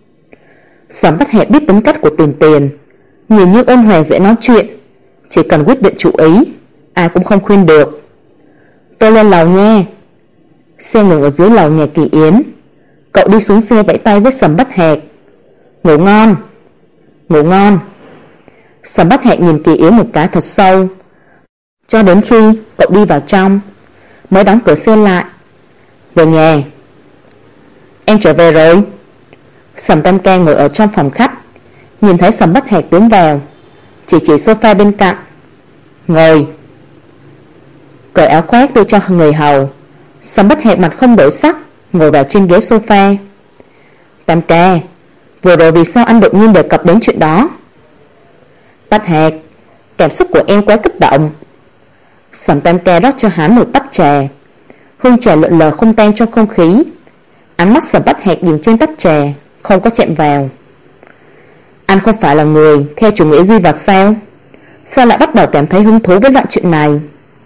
Sầm Bách Hạc biết tính cách của Tiền, nhìn như ôn hòa dễ nói chuyện, chỉ cần quyết định chủ ý, ai cũng không khuyên được. Tôi lên lầu nha. Xe ngừng ở dưới lầu nhà Kỳ Yến. Cậu đi xuống xe vẫy tay với Sầm Bách Hạc. Ngủ ngon. Ngủ ngon. Sầm Bách Hạc nhìn Kỳ Yến một cái thật sâu, cho đến khi cậu đi vào trong mới đóng cửa xe lại. Về nhà. Em trở về rồi. Sầm Tam Ke ngồi ở trong phòng khách, nhìn thấy Sầm Bách Hạc tiến vào, chỉ sofa bên cạnh. Ngồi. Cởi áo khoác đưa cho người hầu. Sầm Bách Hạc mặt không đổi sắc ngồi vào trên ghế sofa. Tam Ke, vừa rồi vì sao anh đột nhiên đề cập đến chuyện đó? Bách Hạc, cảm xúc của em quá kích động. Sầm Tam Ke rót cho hắn một tách trà. Hương trà lượn lờ không tan trong không khí. Ánh mắt Sầm Bách Hạc dừng trên tách trà, không có chạm vào. Anh không phải là người theo chủ nghĩa duy vật sao? Sao lại bắt đầu cảm thấy hứng thú với loại chuyện này?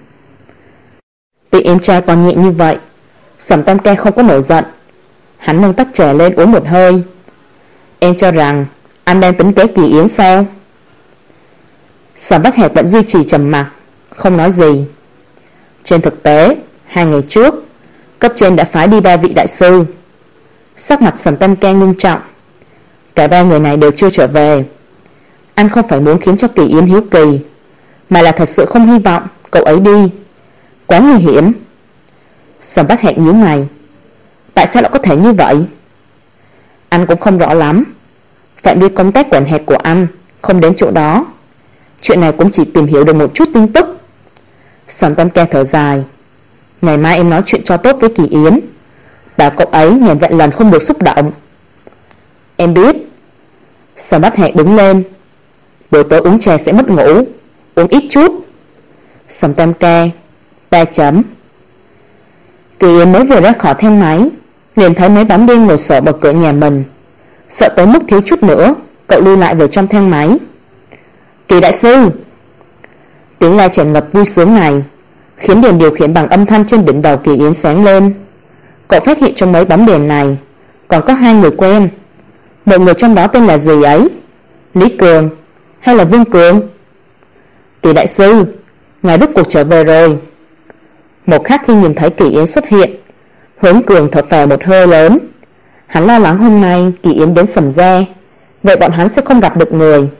Vì em trai còn nhẹ như vậy, Sầm Tam Ke không có nổi giận. Hắn nâng tách trà lên uống một hơi. Em cho rằng anh đang tính kế Kỳ Yến sao? Sầm Bách Hạc vẫn duy trì trầm mặc, không nói gì. Trên thực tế, 2 ngày trước, cấp trên đã phái đi 3 vị đại sư. Sắc mặt Sầm Tam Ke nghiêm trọng. Cả ba người này đều chưa trở về. Anh không phải muốn khiến cho Kỳ Yến hiếu kỳ, mà là thật sự không hy vọng cậu ấy đi. Quá nguy hiểm. Sầm Bách Hẹn nhíu mày. Tại sao lại có thể như vậy? Anh cũng không rõ lắm. Phạm vi công tác quản hạt của anh không đến chỗ đó. Chuyện này cũng chỉ tìm hiểu được một chút tin tức. Sầm Tam Ca thở dài. Ngày mai em nói chuyện cho tốt với Kỳ Yến, bảo cậu ấy ngàn vạn lần không được xúc động. Em biết. Sầm Bách Hẹn đứng lên. Buổi tối uống trà sẽ mất ngủ, uống ít chút. Sầm Tam Ca 3 chấm. Kỳ Yến mới vừa ra khỏi thang máy, liền thấy mấy bóng đêm ngồi sổ bật cửa nhà mình. Sợ tới mức thiếu chút nữa, cậu lui lại vào trong thang máy. Kỳ đại sư! Tiếng la tràn ngập vui sướng này khiến đèn điều khiển bằng âm thanh trên đỉnh đầu Kỳ Yến sáng lên. Cậu phát hiện trong mấy bóng đèn này còn có hai người quen. Một người trong đó tên là gì ấy? Lý Cường hay là Vương Cường? Kỳ đại sư, ngài rốt cuộc trở về rồi. Một khắc khi nhìn thấy Kỳ Yến xuất hiện, Hướng Cường thở phào một hơi lớn. Hắn lo lắng hôm nay Kỳ Yến đến Sầm Gia, vậy bọn hắn sẽ không gặp được người.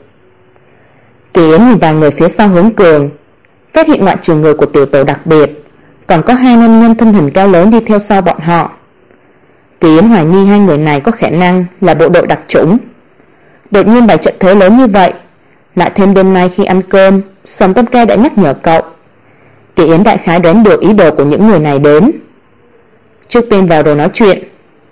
Kỳ Yến nhìn vào người phía sau Hướng Cường, phát hiện ngoại trừ người của tiểu tổ đặc biệt, còn có hai nam nhân thân hình cao lớn đi theo sau bọn họ. Kỳ Yến hoài nghi hai người này có khả năng là bộ đội đặc chủng. Đột nhiên bày trận thế lớn như vậy, lại thêm đêm nay khi ăn cơm, Sầm Tâm Ca đã nhắc nhở cậu. Kỳ Yến đại khái đoán được ý đồ của những người này đến. Trước tiên vào rồi nói chuyện.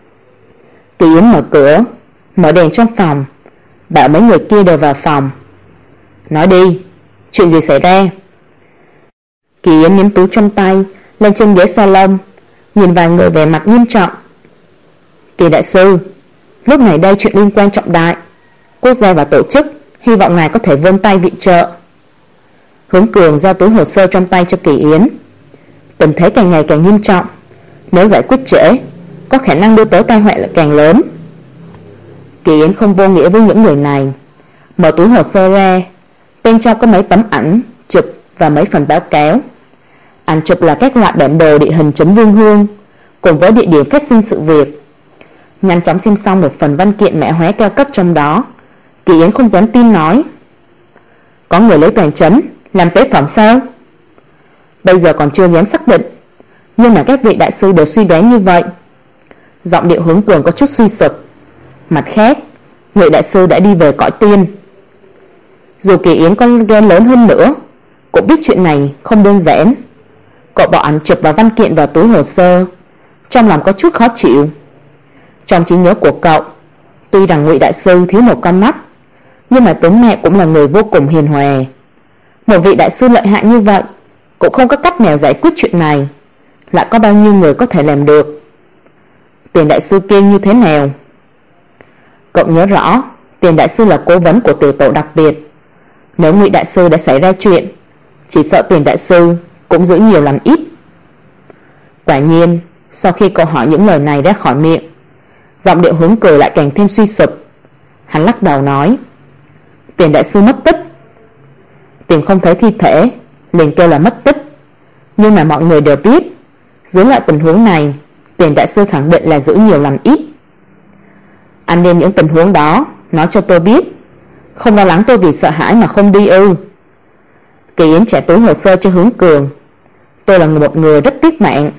Kỳ Yến mở cửa, mở đèn trong phòng, bảo mấy người kia đều vào phòng. Nói đi, chuyện gì xảy ra? Kỳ Yến ném túi trong tay lên trên ghế salon, nhìn vài người vẻ mặt nghiêm trọng. Kỳ đại sư, lúc này đây chuyện liên quan trọng đại, quốc gia và tổ chức, hy vọng ngài có thể vươn tay viện trợ. Hướng Cường giao túi hồ sơ trong tay cho Kỳ Yến. Tình thế càng ngày càng nghiêm trọng, nếu giải quyết trễ, có khả năng đưa tới tai họa lại càng lớn. Kỳ Yến không vô nghĩa với những người này, mở túi hồ sơ ra, bên trong có mấy tấm ảnh chụp và mấy phần báo cáo. Ảnh chụp là các loại bản đồ địa hình trấn Vương Hương cùng với địa điểm phát sinh sự việc. Nhanh chóng xem xong một phần văn kiện mã hóa cao cấp trong đó, Kỳ Yến không dám tin nói: có người lấy toàn trấn làm tế phẩm sao? Bây giờ còn chưa dám xác định, nhưng mà các vị đại sư đều suy đoán như vậy. Giọng điệu Hướng Cường có chút suy sụp. Mặt khác, Ngụy đại sư đã đi về cõi tiên. Dù Kỳ Yến có ghen lớn hơn nữa, cũng biết chuyện này không đơn giản. Cậu bỏ ảnh chụp và văn kiện vào túi hồ sơ, trong lòng có chút khó chịu. Trong trí nhớ của cậu, tuy rằng Ngụy đại sư thiếu một con mắt, nhưng mà tướng mẹ cũng là người vô cùng hiền hòa. Một vị đại sư lợi hại như vậy cũng không có cách nào giải quyết chuyện này, lại có bao nhiêu người có thể làm được? Tiền đại sư kia như thế nào? Cậu nhớ rõ, Tiền đại sư là cố vấn của tiểu tổ đặc biệt. Nếu Ngụy đại sư đã xảy ra chuyện, chỉ sợ Tiền đại sư cũng giữ nhiều làm ít. Quả nhiên, sau khi cậu hỏi những lời này ra khỏi miệng, giọng điệu Hướng Cười lại càng thêm suy sụp. Hắn lắc đầu nói: Tiền đại sư mất tích. Tìm không thấy thi thể, liền kêu là mất tích. Nhưng mà mọi người đều biết, dưới loại tình huống này, Tiền đại sư khẳng định là giữ nhiều làm ít. Anh đem những tình huống đó nói cho tôi biết, không lo lắng tôi vì sợ hãi mà không đi ư? Kỳ Yến trả túi hồ sơ cho Hướng Cường. Tôi là một người rất tiếc mạng.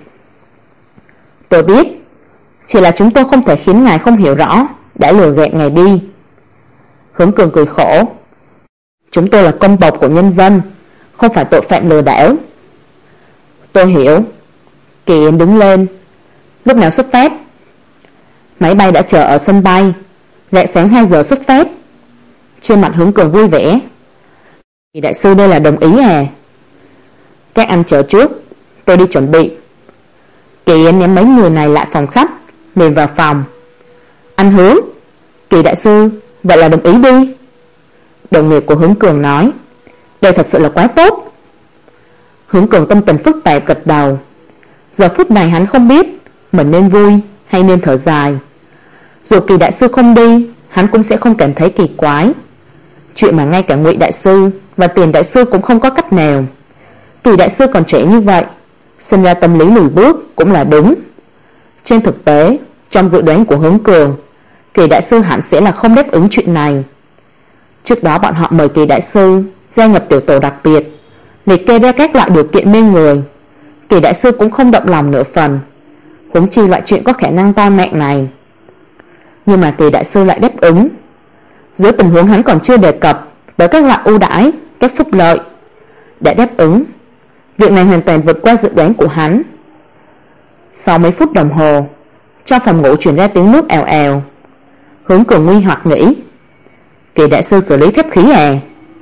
Tôi biết, chỉ là chúng tôi không thể khiến ngài không hiểu rõ, đã lừa gạt ngài đi. Hướng Cường cười khổ. Chúng tôi là công bộc của nhân dân, không phải tội phạm lừa đảo. Tôi hiểu. Kỳ Yến đứng lên. Lúc nào xuất phát? Máy bay đã chờ ở sân bay, rạng sáng 2 giờ xuất phát. Trên mặt Hướng Cường vui vẻ. Kỳ đại sư đây là đồng ý à? Các anh chờ trước, tôi đi chuẩn bị. Kỳ Yến ném mấy người này lại phòng khách, liền vào phòng. Anh Hướng, Kỳ đại sư, vậy là đồng ý đi. Đồng nghiệp của Hướng Cường nói: đây thật sự là quá tốt. Hướng Cường tâm tình phức tạp gật đầu. Giờ phút này hắn không biết mình nên vui hay nên thở dài. Dù Kỳ đại sư không đi, hắn cũng sẽ không cảm thấy kỳ quái. Chuyện mà ngay cả Ngụy đại sư và Tiền đại sư cũng không có cách nào. Kỳ đại sư còn trẻ như vậy, sinh ra tâm lý lùi bước cũng là đúng. Trên thực tế, trong dự đoán của Hướng Cường, Kỳ đại sư hẳn sẽ là không đáp ứng chuyện này. Trước đó bọn họ mời Kỳ đại sư gia nhập tiểu tổ đặc biệt, liệt kê ra các loại điều kiện mê người. Kỳ đại sư cũng không động lòng nửa phần, huống chi loại chuyện có khả năng tai mạng này. Nhưng mà Kỳ đại sư lại đáp ứng. Dưới tình huống hắn còn chưa đề cập tới các loại ưu đãi, các phúc lợi, đã đáp ứng. Việc này hoàn toàn vượt qua dự đoán của hắn. Sau mấy phút đồng hồ, trong phòng ngủ truyền ra tiếng nước ào ào. Hướng Cường nghi hoặc nghĩ, Kỳ đại sư xử lý phép khí à?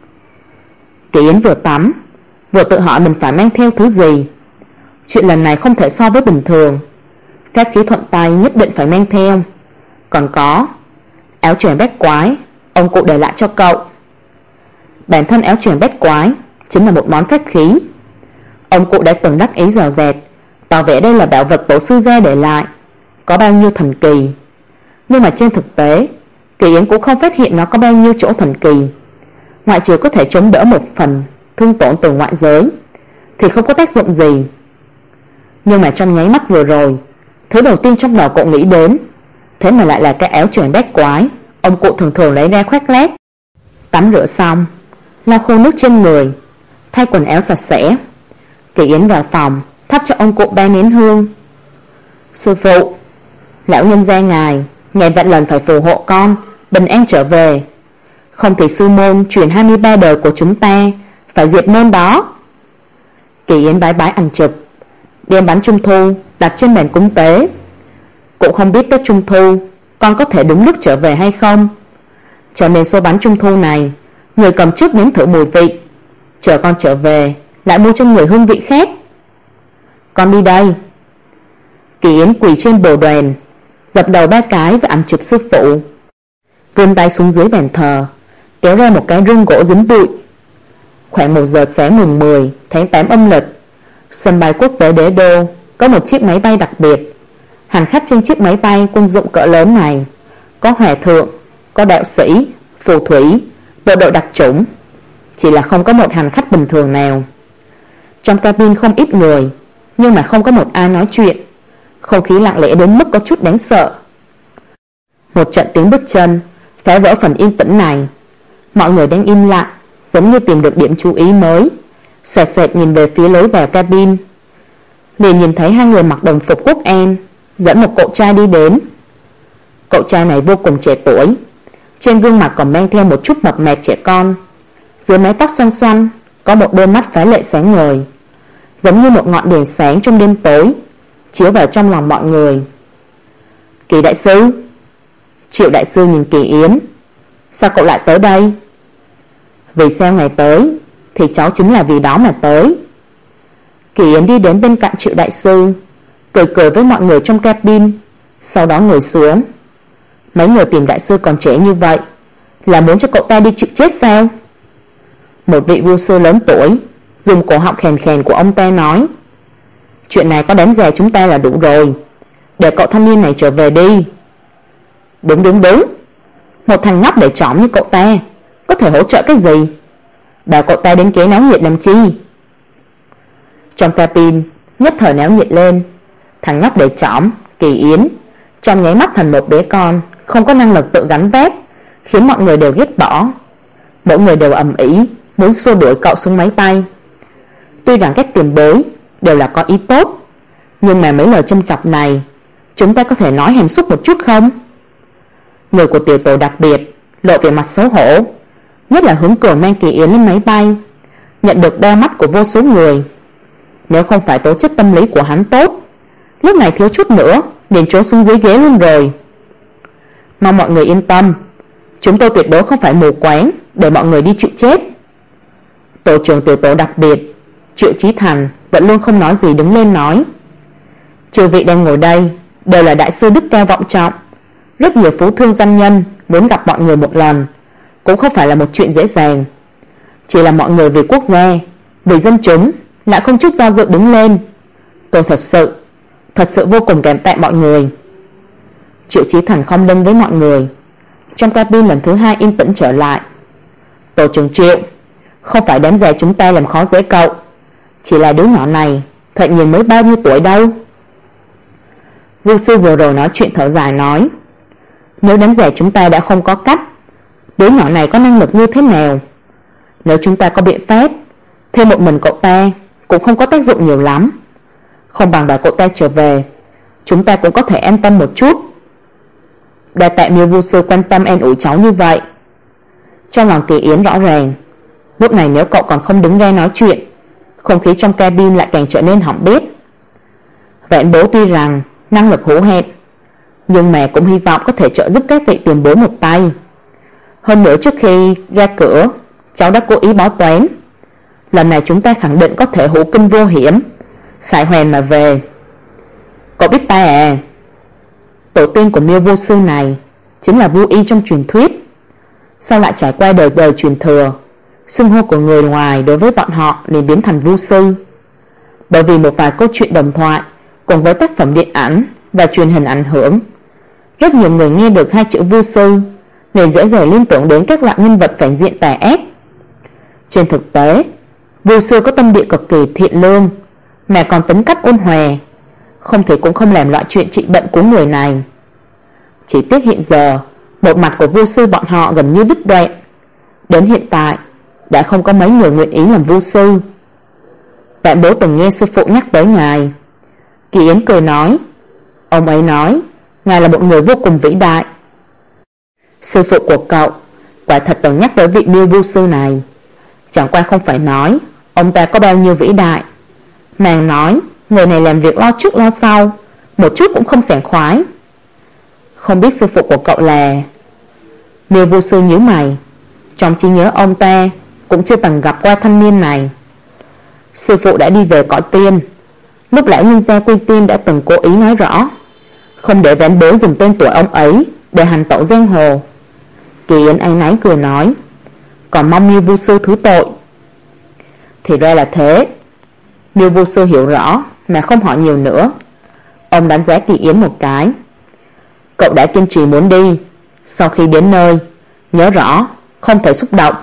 Kỳ Yến vừa tắm, vừa tự hỏi mình phải mang theo thứ gì. Chuyện lần này không thể so với bình thường, phép khí thuận tay nhất định phải mang theo. Còn có áo choàng bát quái, ông cụ để lại cho cậu. Bản thân áo choàng bát quái chính là một món phép khí. Ông cụ đã từng đắc ý dò dẹt, tỏ vẻ đây là bảo vật tổ sư gia để lại, có bao nhiêu thần kỳ. Nhưng mà trên thực tế, Kỳ Yến cũng không phát hiện nó có bao nhiêu chỗ thần kỳ. Ngoại trừ có thể chống đỡ một phần thương tổn từ ngoại giới thì không có tác dụng gì. Nhưng mà trong nháy mắt vừa rồi, thứ đầu tiên trong đầu cậu nghĩ đến thế mà lại là cái áo choàng bát quái ông cụ thường thường lấy ra khoác lác. Tắm rửa xong, lau khô nước trên người, thay quần áo sạch sẽ, Kỳ Yến vào phòng thắp cho ông cụ 3 nén hương. Sư phụ, lão nhân gia ngài vạn lần phải phù hộ con bình an trở về, không thì sư môn truyền 23 đời của chúng ta phải diệt môn đó. Kỳ Yến bái bái ảnh chụp, đem bánh trung thu đặt trên bàn cúng tế. Cũng không biết Tết Trung Thu con có thể đúng lúc trở về hay không, cho nên số bánh trung thu này người cầm trước nếm thử mùi vị, chờ con trở về lại mua cho người hương vị khác. Con đi đây. Kỳ Yến quỳ trên bồ đoàn, dập đầu 3 cái với ảnh chụp sư phụ, vươn tay xuống dưới bàn thờ, kéo ra một cái rương gỗ dính bụi. Khoảng 1 giờ sáng mùng 10 tháng 8 âm lịch, sân bay quốc tế Đế Đô có một chiếc máy bay đặc biệt. Hành khách trên chiếc máy bay quân dụng cỡ lớn này có hòa thượng, có đạo sĩ, phù thủy, bộ đội đặc chủng, chỉ là không có một hành khách bình thường nào. Trong cabin không ít người, nhưng mà không có một ai nói chuyện, không khí lặng lẽ đến mức có chút đáng sợ. Một trận tiếng bước chân phá vỡ phần yên tĩnh này. Mọi người đang im lặng, giống như tìm được điểm chú ý mới, xoẹt xoẹt nhìn về phía lối vào cabin. Liền nhìn thấy 2 người mặc đồng phục quốc an dẫn một cậu trai đi đến. Cậu trai này vô cùng trẻ tuổi, trên gương mặt còn mang theo một chút mập mạp trẻ con, dưới mái tóc xoăn xoăn có một đôi mắt phá lệ sáng ngời, giống như một ngọn đèn sáng trong đêm tối, chiếu vào trong lòng mọi người. Kỳ đại sư. Triệu đại sư nhìn Kỳ Yến. Sao cậu lại tới đây? Vì sao ngài tới thì cháu chính là vì đó mà tới. Kỳ Yến đi đến bên cạnh Triệu đại sư, cười cười với mọi người trong cabin, sau đó ngồi xuống. Mấy người tìm đại sư còn trẻ như vậy là muốn cho cậu ta đi chịu chết sao? Một vị vua sư lớn tuổi dùng cổ họng khèn khèn của ông ta nói, chuyện này có đám già chúng ta là đủ rồi, để cậu thanh niên này trở về đi. Đúng, một thằng nhóc để chỏm như cậu ta có thể hỗ trợ cái gì? Bảo cậu ta đến kế náo nhiệt làm chi? Trong cabin nhất thời náo nhiệt lên. Thằng nhóc để chỏm Kỳ Yến trong nháy mắt thành một bé con không có năng lực tự gánh vác, khiến mọi người đều ghét bỏ. Mỗi người đều ầm ĩ muốn xua đuổi cậu xuống máy bay. Tuy rằng các tiền bối đều là có ý tốt, nhưng mà mấy lời châm chọc này chúng ta có thể nói hàm xúc một chút không? Người của tiểu tổ đặc biệt lộ vẻ mặt xấu hổ, nhất là Hướng Cường mang Kỳ Yến lên máy bay, nhận được đa mắt của vô số người. Nếu không phải tố chất tâm lý của hắn tốt, lúc này thiếu chút nữa liền trốn xuống dưới ghế luôn rồi. Mong mọi người yên tâm, chúng tôi tuyệt đối không phải mù quáng để mọi người đi chịu chết. Tổ trưởng tiểu tổ đặc biệt Triệu Chí Thành vẫn luôn không nói gì đứng lên nói, chư vị đang ngồi đây đều là đại sư đức cao vọng trọng, rất nhiều phú thương danh nhân muốn gặp mọi người một lần cũng không phải là một chuyện dễ dàng. Chỉ là mọi người vì quốc gia, vì dân chúng lại không chút do dự đứng lên. Tôi thật sự vô cùng cảm tạ mọi người. Triệu Chí Thành khom lưng với mọi người. Trong cabin lần thứ 2 yên tĩnh trở lại. Tổ trưởng Triệu, không phải đám già chúng ta làm khó dễ cậu, chỉ là đứa nhỏ này thoạt nhìn mới bao nhiêu tuổi đâu. Vưu sư vừa rồi nói chuyện thở dài nói, Nếu đáng rẻ chúng ta đã không có cách, đứa nhỏ này có năng lực như thế nào? Nếu chúng ta có biện pháp, thêm một mình cậu ta cũng không có tác dụng nhiều lắm. Không bằng đợi cậu ta trở về, chúng ta cũng có thể an tâm một chút. Đa tạ Miêu Vu sư quan tâm an ủi cháu như vậy. Trong lòng Kỳ Yến rõ ràng, lúc này nếu cậu còn không đứng ra nói chuyện, không khí trong cabin lại càng trở nên hỏng bét. Vạn Bố tuy rằng năng lực hữu hạn, nhưng mà cũng hy vọng có thể trợ giúp các vị tiền bối một tay. Hơn nữa trước khi ra cửa, cháu đã cố ý báo toán, lần này chúng ta khẳng định có thể hữu kinh vô hiểm, khải hoàn mà về. Cậu biết ta à? Tổ tiên của Miêu Vô sư này chính là Vu y trong truyền thuyết. Sau lại trải qua đời đời truyền thừa, xưng hô của người ngoài đối với bọn họ liền biến thành Vu sư. Bởi vì một vài câu chuyện đồng thoại cùng với tác phẩm điện ảnh và truyền hình ảnh hưởng, rất nhiều người nghe được hai chữ Vu sư liền dễ dàng liên tưởng đến các loại nhân vật phản diện tà ác. Trên thực tế, Vu sư có tâm địa cực kỳ thiện lương, mà còn tính cách ôn hòa, không thể cũng không làm loại chuyện trị bệnh của người này. Chỉ tiếc hiện giờ một mặt của Vu sư bọn họ gần như đứt đoạn. Đến hiện tại đã không có mấy người nguyện ý làm Vu sư. Vạn Bố từng nghe sư phụ nhắc tới ngài. Kỳ Yến cười nói, ông ấy nói ngài là một người vô cùng vĩ đại. Sư phụ của cậu quả thật từng nhắc tới vị Miêu Vu sư này, chẳng qua không phải nói ông ta có bao nhiêu vĩ đại, nàng nói người này làm việc lo trước lo sau, một chút cũng không sảng khoái. Không biết sư phụ của cậu là... Miêu Vu sư nhíu mày, trong trí nhớ ông ta cũng chưa từng gặp qua thanh niên này. Sư phụ đã đi về cõi tiên, lúc lão nhân gia Quy Tiên đã từng cố ý nói rõ, không để Vãn Bối dùng tên tuổi ông ấy để hành tẩu giang hồ. Kỳ Yến áy náy cười nói, còn mong Miêu Vu sư thứ tội. Thì ra là thế. Miêu Vu sư hiểu rõ mà không hỏi nhiều nữa. Ông đánh giá Kỳ Yến một cái. Cậu đã kiên trì muốn đi, sau khi đến nơi nhớ rõ không thể xúc động.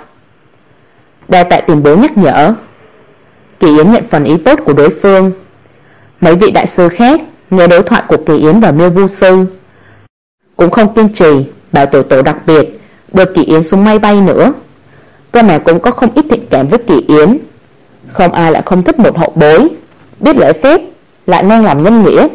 Đa tạ tiền bối nhắc nhở. Kỳ Yến nhận phần ý tốt của đối phương. Mấy vị đại sư khác nghe đối thoại của Kỳ Yến và Miêu Vu sư cũng không kiên trì bảo tổ tổ đặc biệt đưa Kỳ Yến xuống máy bay nữa. Cơ mà cũng có không ít thiện cảm với Kỳ Yến. Không ai lại không thích một hậu bối biết lễ phép lại mang lòng nhân nghĩa.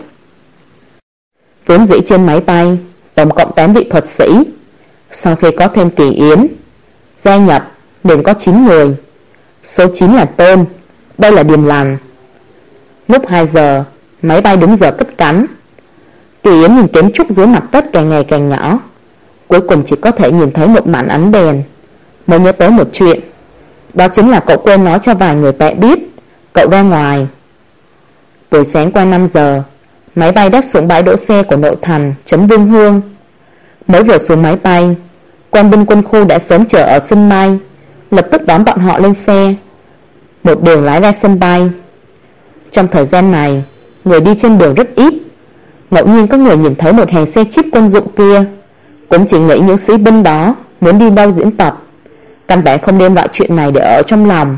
Vốn dĩ trên máy bay tổng cộng 8 vị thuật sĩ, sau khi có thêm Kỳ Yến gia nhập liền có 9 người. Số 9 là Tôn, đây là Điềm Lành. Lúc 2 giờ máy bay đúng giờ cất cánh. Kỳ Yến nhìn kiến trúc dưới mặt đất càng ngày càng nhỏ, cuối cùng chỉ có thể nhìn thấy một màn ánh đèn, mới nhớ tới một chuyện. Đó chính là cậu quên nói cho vài người bạn biết cậu ra ngoài. Buổi sáng qua 5 giờ, máy bay đáp xuống bãi đỗ xe của nội thành Trấn Vương Hương. Mới vừa xuống máy bay, quan binh quân khu đã sớm chờ ở sân bay, lập tức đón bọn họ lên xe, một đường lái ra sân bay. Trong thời gian này, người đi trên đường rất ít. Ngẫu nhiên có người nhìn thấy một hàng xe chip quân dụng kia, cũng chỉ nghĩ những sĩ binh đó muốn đi đâu diễn tập, căn bản không đem loại chuyện này để ở trong lòng.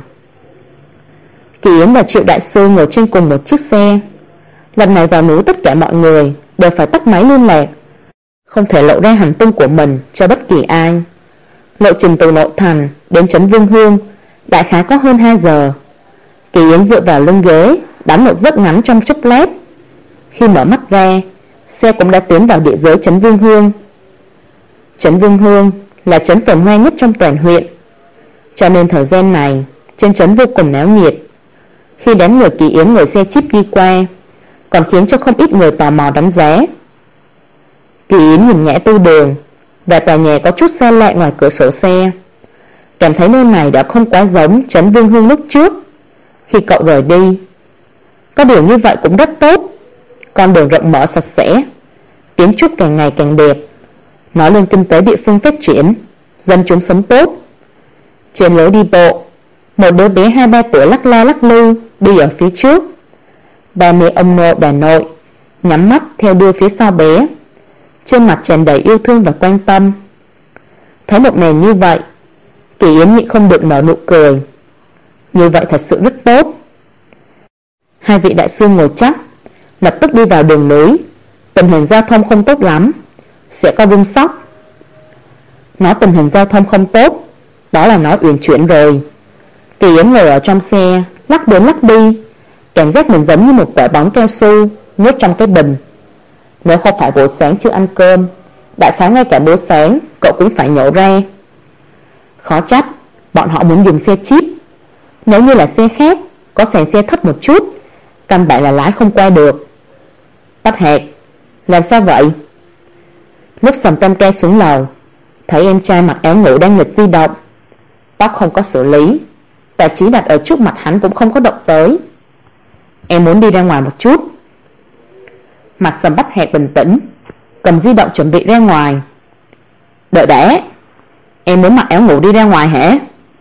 Kỳ Yến và Triệu đại sư ngồi trên cùng một chiếc xe. Lần này vào núi tất cả mọi người đều phải tắt máy liên lạc, không thể lộ ra hành tung của mình cho bất kỳ ai. Lộ trình từ nội thành đến Trấn Vương Hương đại khái có hơn 2 giờ. Kỳ Yến dựa vào lưng ghế đánh một giấc ngắn trong chốc lát. Khi mở mắt ra, xe cũng đã tiến vào địa giới Trấn Vương Hương. Trấn Vương Hương là trấn phồn hoa nhất trong toàn huyện, cho nên thời gian này trên trấn vô cùng náo nhiệt. Khi đám người Kỳ Yến ngồi xe chip đi qua, còn khiến cho không ít người tò mò đánh giá. Kỳ Yến nhìn ngã tư đường và tòa nhà có chút xa lạ ngoài cửa sổ xe, cảm thấy nơi này đã không quá giống Trấn Vương Hương lúc trước khi cậu rời đi. Có điều như vậy cũng rất tốt, con đường rộng mở sạch sẽ, kiến trúc càng ngày càng đẹp, nói lên kinh tế địa phương phát triển, dân chúng sống tốt. Trên lối đi bộ, một đứa bé 2-3 tuổi lắc la lắc lư đi ở phía trước. Ba mẹ ông nội bà nội nhắm mắt theo đuôi phía sau bé, trên mặt tràn đầy yêu thương và quan tâm. Thấy một màn như vậy, Kỳ Yến nhịn không được nở nụ cười. Như vậy thật sự rất tốt. Hai vị đại sư ngồi chắc, lập tức đi vào đường núi. Tình hình giao thông không tốt lắm, sẽ có rung sóc. Nói tình hình giao thông không tốt, đó là nói uyển chuyển rồi. Kỳ Yến ngồi ở trong xe, lắc đến lắc đi, cảm giác mình giống như một quả bóng cao su nhốt trong cái bình. Nếu không phải buổi sáng chưa ăn cơm, đại khái ngay cả bữa sáng cậu cũng phải nhổ ra. Khó trách bọn họ muốn dùng xe chip. Nếu như là xe khác, có sàn xe thấp một chút, căn bản là lái không qua được. Bách Hạc, làm sao vậy? Lúc Sầm Tam Ca xuống lầu, thấy em trai mặc áo ngủ đang nghịch di động, tóc không có xử lý, tạp chí đặt ở trước mặt hắn cũng không có động tới. Em muốn đi ra ngoài một chút. Mặt Sầm Bách Hạc bình tĩnh, cầm di động chuẩn bị ra ngoài. Đợi đã, em muốn mặc áo ngủ đi ra ngoài hả?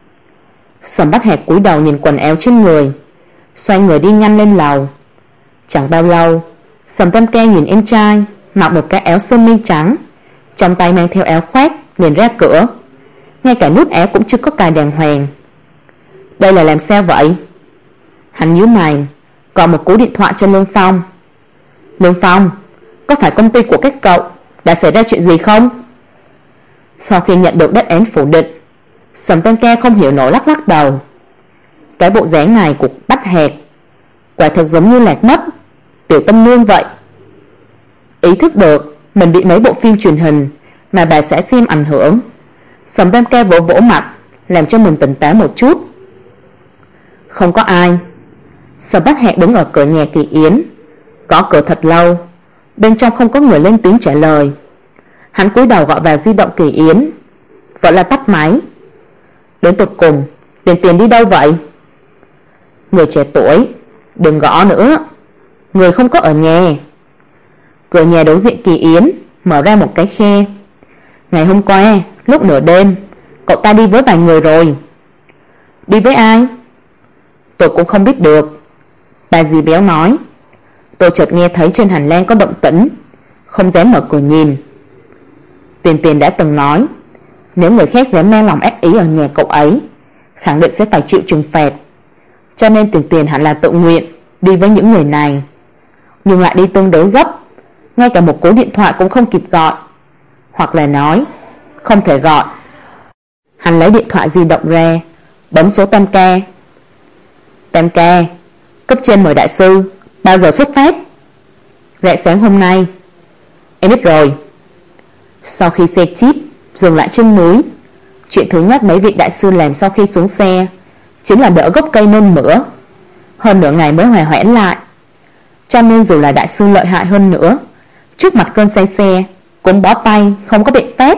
Sầm Bách Hạc cúi đầu nhìn quần áo trên người, xoay người đi nhanh lên lầu. Chẳng bao lâu, Sầm Tam Ca nhìn em trai mặc một cái áo sơ mi trắng, trong tay mang theo áo khoác, liền ra cửa. Ngay cả nút áo cũng chưa có cài đàng hoàng. Đây là làm sao vậy? Hắn nhíu mày, gọi một cú điện thoại cho Lương Phong. Lương Phong, có phải công ty của các cậu đã xảy ra chuyện gì không? Sau khi nhận được đáp án phủ định, Sầm Tam Ca không hiểu nổi, lắc lắc đầu. Cái bộ dáng này của Bách Hạc quả thực giống như lạc mất tiểu tâm nương vậy. Ý thức được mình bị mấy bộ phim truyền hình mà bà xã xem ảnh hưởng, Sầm Tam Ca vỗ vỗ mặt, làm cho mình tỉnh táo một chút. Không có ai. Sầm Bách Hạc đứng ở cửa nhà Kỳ Yến, gõ cửa thật lâu, bên trong không có người lên tiếng trả lời. Hắn cúi đầu gọi vào di động Kỳ Yến, vẫn là tắt máy. Đến tột cùng Tiền đi đâu vậy? Người trẻ tuổi, đừng gõ nữa, người không có ở nhà. Cửa nhà đối diện Kỳ Yến mở ra một cái khe. Ngày hôm qua lúc nửa đêm, cậu ta đi với vài người rồi. Đi với ai? Tôi cũng không biết được, bà dì béo nói. Tôi chợt nghe thấy trên hành lang có động tĩnh, không dám mở cửa nhìn. Tiền đã từng nói, nếu người khác dám mang lòng ác ý ở nhà cậu ấy, khẳng định sẽ phải chịu trừng phạt. Cho nên Tiền hẳn là tự nguyện đi với những người này, nhưng lại đi tương đối gấp, ngay cả một cú điện thoại cũng không kịp gọi, hoặc là nói không thể gọi. Hắn lấy điện thoại di động ra, bấm số Tam Ca. Tam Ca, cấp trên mời đại sư, bao giờ xuất phát? Rạng sáng hôm nay. Em biết rồi. Sau khi xe chip dừng lại trên núi, chuyện thứ nhất mấy vị đại sư làm sau khi xuống xe chính là đỡ gốc cây nôn mửa. Hơn nửa ngày mới hòa hoãn lại. Cho nên dù là đại sư lợi hại hơn nữa, trước mặt cơn say xe cũng bó tay, không có biện pháp.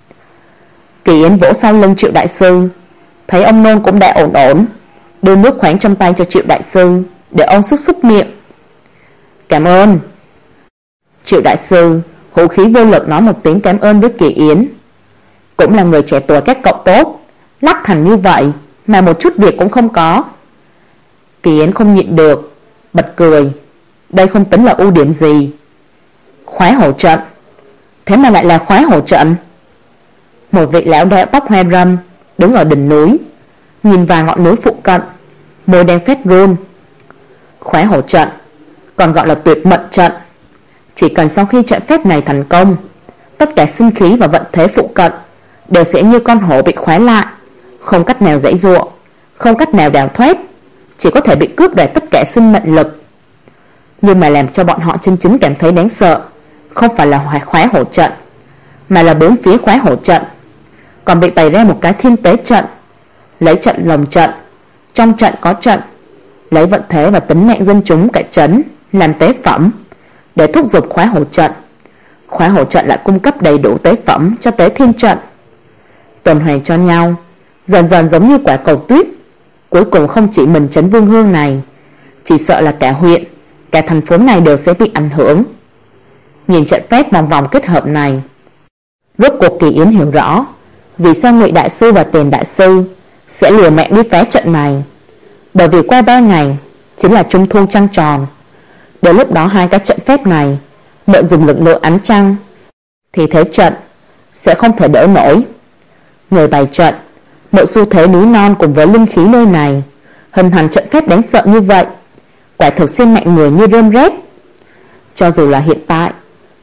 Kỳ Yến vỗ sau lưng Triệu đại sư, thấy ông nôn cũng đã ổn, đưa nước khoáng trong tay cho Triệu đại sư để ông xúc miệng. Cảm ơn. Triệu đại sư hữu khí vô lực nói một tiếng cảm ơn với Kỳ Yến. Cũng là người trẻ tuổi các cậu tốt, lắc thành như vậy mà một chút việc cũng không có. Kỳ Yến không nhịn được, bật cười. Đây không tính là ưu điểm gì. Khoái hổ trận. Thế mà lại là khoái hổ trận. Một vị lão đạo tóc hoa râm đứng ở đỉnh núi, nhìn vài ngọn núi phụ cận, môi đang phét run. Khoái hổ trận, còn gọi là tuyệt mệnh trận. Chỉ cần sau khi trận phép này thành công, tất cả sinh khí và vận thế phụ cận đều sẽ như con hổ bị khóa lại, không cách nào giãy giụa, không cách nào đào thoát, chỉ có thể bị cướp đoạt tất cả sinh mệnh lực. Nhưng mà làm cho bọn họ chân chính cảm thấy đáng sợ không phải là khoái hổ trận, mà là bốn phía khoái hổ trận còn bị bày ra một cái thiên tế trận, lấy trận lồng trận, trong trận có trận, lấy vận thế và tính mạng dân chúng cả trấn làm tế phẩm để thúc giục khoái hổ trận. Khoái hổ trận lại cung cấp đầy đủ tế phẩm cho tế thiên trận, tuần hoàn cho nhau, dần dần giống như quả cầu tuyết. Cuối cùng không chỉ mình trấn Vương Hương này, chỉ sợ là cả huyện, cả thành phố này đều sẽ bị ảnh hưởng. Nhìn trận phép vòng vòng kết hợp này, rốt cuộc Kỳ Yến hiểu rõ vì sao Ngụy đại sư và Tiền đại sư sẽ liều mạng đi phá trận này. Bởi vì qua 3 ngày chính là trung thu trăng tròn. Đến lúc đó hai cái trận phép này mượn dùng lực lượng ánh trăng, thì thế trận sẽ không thể đỡ nổi. Người bày trận mượn xu thế núi non cùng với linh khí nơi này hình thành trận phép đáng sợ như vậy, quả thực xem mạng người như rơm rét. Cho dù là hiện tại,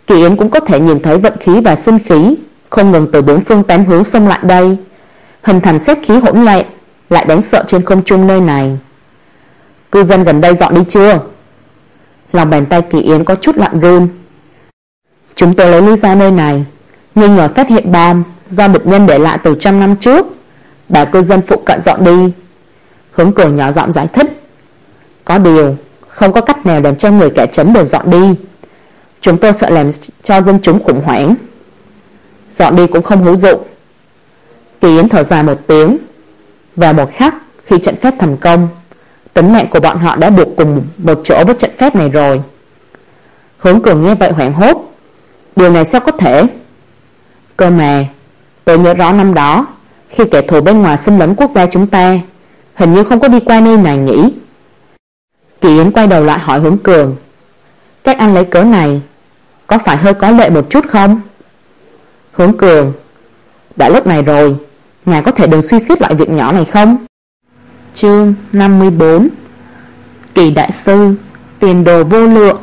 Kỳ Yến cũng có thể nhìn thấy vận khí và sinh khí không ngừng từ bốn phương tám hướng xông lại đây, hình thành xếp khí hỗn loạn, lại đáng sợ trên không trung nơi này. Cư dân gần đây dọn đi chưa? Lòng bàn tay Kỳ Yến có chút lạnh run. Chúng tôi lấy lý ra nơi này, nghi ngờ phát hiện bom do địch nhân để lại từ 100 năm trước, bảo cư dân phụ cận dọn đi. Hướng Cường nhỏ giọng giải thích. Có điều không có cách nào làm cho người kẻ trấn đều dọn đi. Chúng tôi sợ làm cho dân chúng khủng hoảng. Dọn đi cũng không hữu dụng. Kỳ Yến thở dài một tiếng. Và một khắc khi trận phép thành công, tính mạng của bọn họ đã buộc cùng một chỗ với trận phép này rồi. Hướng Cường nghe vậy hoảng hốt. Điều này sao có thể? Cơ mà tôi nhớ rõ năm đó, khi kẻ thù bên ngoài xâm lấn quốc gia chúng ta, hình như không có đi qua nơi này nhỉ? Kỳ Yến quay đầu lại hỏi Hướng Cường. Các anh lấy cớ này có phải hơi có lệ một chút không? Hướng Cường: đã lúc này rồi, ngài có thể đừng suy xét lại việc nhỏ này không? Chương 54. Kỳ đại sư, tiền đồ vô lượng.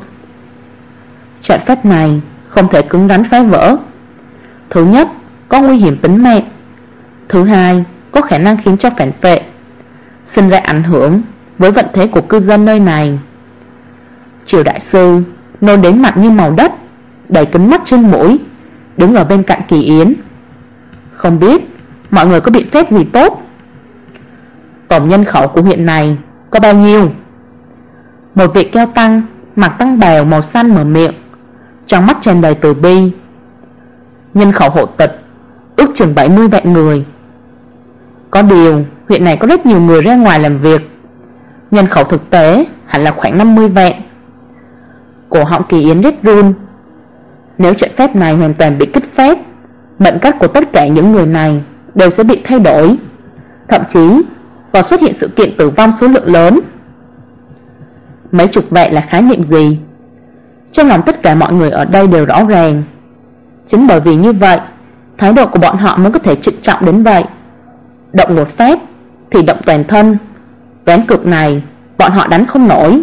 Trận pháp này không thể cứng rắn phá vỡ. Thứ nhất, có nguy hiểm tính mạng. Thứ hai, có khả năng khiến cho phản vệ, sinh ra ảnh hưởng với vận thế của cư dân nơi này. Triều đại sư nôn đến mặt như màu đất, đầy kính mắt trên mũi, đứng ở bên cạnh Kỳ Yến. Không biết mọi người có biện pháp gì tốt? Tổng nhân khẩu của huyện này có bao nhiêu? Một vị keo tăng mặc tăng bào màu xanh mở miệng, trong mắt tràn đầy từ bi. Nhân khẩu hộ tịch ước chừng 70 vạn người. Có điều huyện này có rất nhiều người ra ngoài làm việc, nhân khẩu thực tế hẳn là khoảng 50 vạn. Cổ họng Kỳ Yến rét run. Nếu trận phép này hoàn toàn bị kích phát, mệnh cách của tất cả những người này đều sẽ bị thay đổi, thậm chí còn xuất hiện sự kiện tử vong số lượng lớn. Mấy chục vạn là khái niệm gì? Trong lòng tất cả mọi người ở đây đều rõ ràng. Chính bởi vì như vậy, thái độ của bọn họ mới có thể trịnh trọng đến vậy. Động một phát thì động toàn thân. Ván cược này bọn họ đánh không nổi.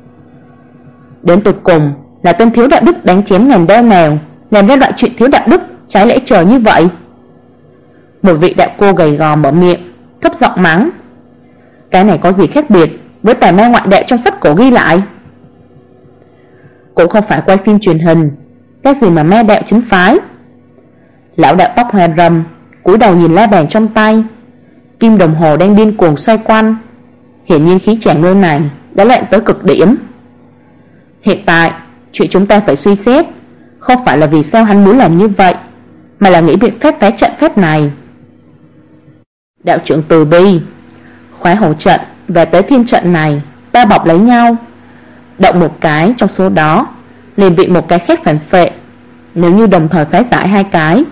Đến tụt cùng là tên thiếu đạo đức đánh chém ngàn đao nào làm ra loại chuyện thiếu đạo đức trái lẽ trời như vậy? Một vị đạo cô gầy gò mở miệng, thấp giọng mắng. Cái này có gì khác biệt với tà ma ngoại đạo trong sách cổ ghi lại? Cũng không phải quay phim truyền hình, cái gì mà ma đạo chính phái. Lão đạo tóc hoa râm cúi đầu nhìn la bàn trong tay, kim đồng hồ đang điên cuồng xoay quanh. Hiển nhiên khí chàng nơi này đã lạnh tới cực điểm. Hiện tại chuyện chúng ta phải suy xét không phải là vì sao hắn muốn làm như vậy, mà là nghĩ biện pháp phá trận phép này. Đạo trưởng từ bi, khóa hổ trận và tế thiên trận này bao bọc lấy nhau, động một cái trong số đó liền bị một cái khác phản phệ, nếu như đồng thời phá giải hai cái.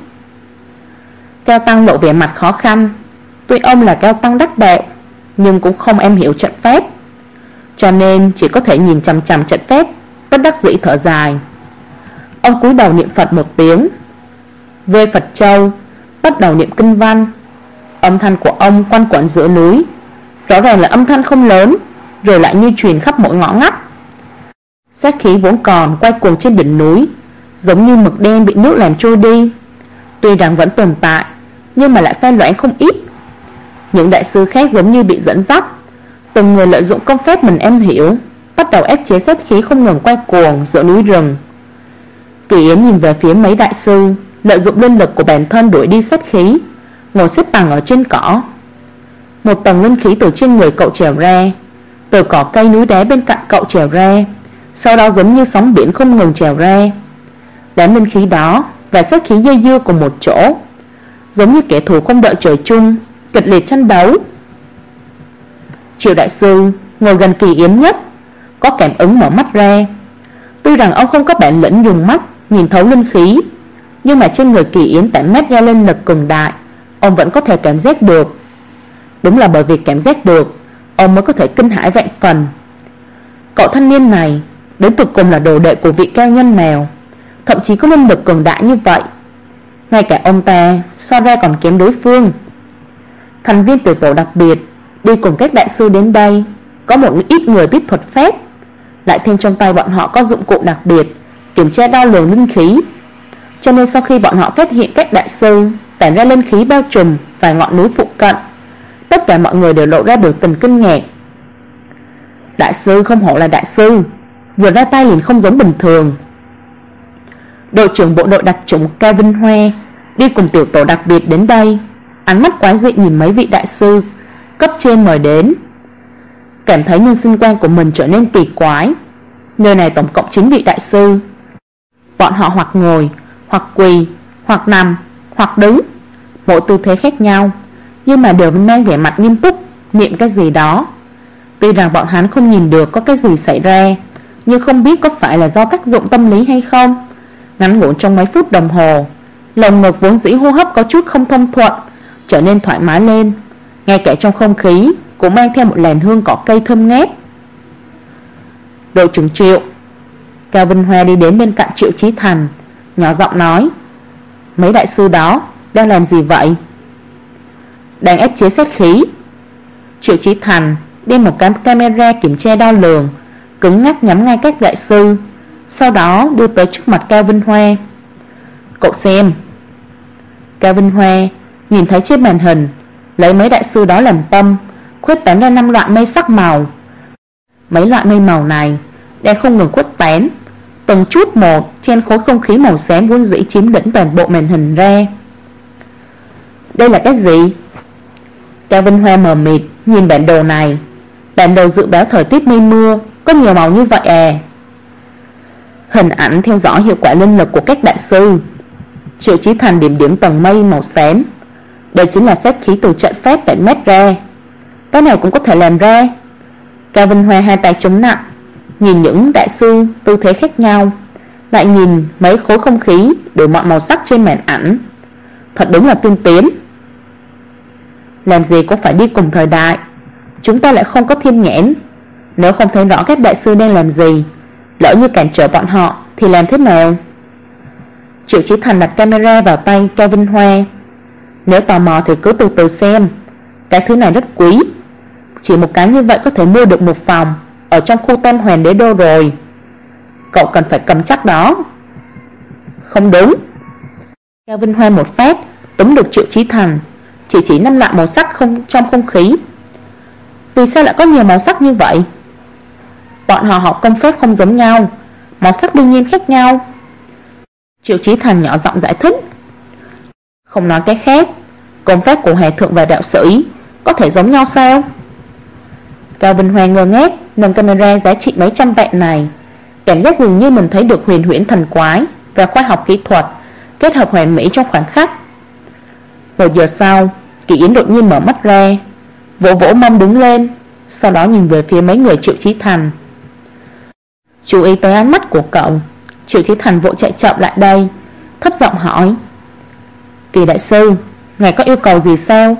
Cao tăng lộ vẻ mặt khó khăn. Tuy ông là cao tăng đắc đạo, nhưng cũng không am hiểu trận pháp, cho nên chỉ có thể nhìn chằm chằm trận pháp, bất đắc dĩ thở dài. Ông cúi đầu niệm Phật một tiếng, về Phật Châu, bắt đầu niệm kinh văn. Âm thanh của ông quanh quẩn giữa núi, rõ ràng là âm thanh không lớn, rồi lại như truyền khắp mỗi ngõ ngách. Sát khí vốn còn quay cuồng trên đỉnh núi, giống như mực đen bị nước làm trôi đi. Tuy rằng vẫn tồn tại, nhưng mà lại pha loãng không ít. Những đại sư khác giống như bị dẫn dắt, từng người lợi dụng công pháp mình am hiểu, bắt đầu ép chế sát khí không ngừng quay cuồng giữa núi rừng. Kỳ Yến nhìn về phía mấy đại sư, lợi dụng linh lực của bản thân đuổi đi sát khí, ngồi xếp bằng ở trên cỏ. Một tầng linh khí từ trên người cậu trèo ra, từ cỏ cây núi đá bên cạnh cậu trèo ra, sau đó giống như sóng biển không ngừng trèo ra. Đám linh khí đó và sát khí dây dưa cùng một chỗ, giống như kẻ thù không đợi trời chung, kịch liệt tranh đấu. Triệu đại sư ngồi gần Kỳ Yến nhất, có cảm ứng mở mắt ra. Tuy rằng ông không có bản lĩnh dùng mắt nhìn thấu linh khí, nhưng mà trên người Kỳ Yến tản mát ra linh lực cường đại, ông vẫn có thể cảm giác được. Đúng là bởi vì cảm giác được, ông mới có thể kinh hãi vạn phần. Cậu thanh niên này đến tụt cùng là đồ đệ của vị cao nhân nào, thậm chí có linh lực cường đại như vậy. Ngay cả ông ta so ra còn kém đối phương. Thành viên từ tổ đặc biệt đi cùng các đại sư đến đây, có một ít người biết thuật phép, lại thêm trong tay bọn họ có dụng cụ đặc biệt kiểm tra đo lường linh khí, cho nên sau khi bọn họ phát hiện các đại sư tản ra linh khí bao trùm vài ngọn núi phụ cận, tất cả mọi người đều lộ ra biểu tình kinh ngạc. Đại sư không hổ là đại sư, vừa ra tay liền không giống bình thường. Đội trưởng bộ đội đặc chủng Cao Vinh Hoa đi cùng tiểu tổ đặc biệt đến đây, ánh mắt quái dị nhìn mấy vị đại sư cấp trên mời đến, cảm thấy nhân sinh quan của mình trở nên kỳ quái. Nơi này tổng cộng 9 vị đại sư, bọn họ hoặc ngồi, hoặc quỳ, hoặc nằm, hoặc đứng, mỗi tư thế khác nhau, nhưng mà đều mang vẻ mặt nghiêm túc, niệm cái gì đó. Tuy rằng bọn hắn không nhìn được có cái gì xảy ra, nhưng không biết có phải là do tác dụng tâm lý hay không. Ngắn ngủn trong mấy phút đồng hồ, lồng ngực vốn dĩ hô hấp có chút không thông thuận trở nên thoải mái lên, ngay cả trong không khí cũng mang theo một làn hương cỏ cây thơm ngát. Đội trưởng Triệu. Cao Vinh Hoa đi đến bên cạnh Triệu Chí Thành, nhỏ giọng nói: mấy đại sư đó đang làm gì vậy? Đang ép chế sát khí. Triệu Chí Thành đem một cái camera kiểm tra đo lường cứng ngắc nhắm ngay các đại sư, sau đó đưa tới trước mặt Cao Vinh Hoa. Cậu xem. Cao Vinh Hoa nhìn thấy trên màn hình, lấy mấy đại sư đó làm tâm, khuếch tán ra 5 loại mây sắc màu. Mấy loại mây màu này đang không ngừng khuếch tán, từng chút một trên khối không khí màu xám vốn dĩ chiếm lĩnh toàn bộ màn hình ra. Đây là cái gì? Cao Vinh Hoa mờ mịt nhìn bản đồ này. Bản đồ dự báo thời tiết mây mưa có nhiều màu như vậy à? Hình ảnh theo dõi hiệu quả linh lực của các đại sư. Triệu Chí Thành điểm điểm tầng mây màu xám. Đây chính là sát khí từ trận pháp tại mét ra. Cái này cũng có thể làm ra. Cao Vinh Hoa hai tay chống nặng, nhìn những đại sư tư thế khác nhau, lại nhìn mấy khối không khí đổi mọi màu sắc trên màn ảnh. Thật đúng là tiên tiến. Làm gì cũng phải đi cùng thời đại, chúng ta lại không có thiên nhãn. Nếu không thấy rõ các đại sư đang làm gì, lỡ như cản trở bọn họ thì làm thế nào? Triệu Chí Thành đặt camera vào tay Cao Vinh Hoa. Nếu tò mò thì cứ từ từ xem. Cái thứ này rất quý, chỉ một cái như vậy có thể mua được một phòng ở trong khu Tân Hoàn Đế Đô rồi. Cậu cần phải cầm chắc đó. Không đúng. Cao Vinh Hoa một phát túm được Triệu Chí Thành, chỉ 5 loại màu sắc trong không khí. Vì sao lại có nhiều màu sắc như vậy? Bọn họ học công pháp không giống nhau, màu sắc đương nhiên khác nhau. Triệu Chí Thành nhỏ giọng giải thích. Không nói cái khác, công pháp của hòa thượng và đạo sĩ có thể giống nhau sao? Cao Vinh Hoa ngơ ngác nâng camera giá trị mấy trăm vạn này, cảm giác dường như mình thấy được huyền huyễn thần quái và khoa học kỹ thuật kết hợp hoàn mỹ trong khoảnh khắc. 1 giờ sau, Kỳ Yến đột nhiên mở mắt ra, vỗ vỗ mông đứng lên, sau đó nhìn về phía mấy người Triệu Chí Thành. Chú ý tới ánh mắt của cậu. Triệu Chí Thành vội chạy chậm lại đây, thấp giọng hỏi: Kỳ đại sư, ngài có yêu cầu gì sao?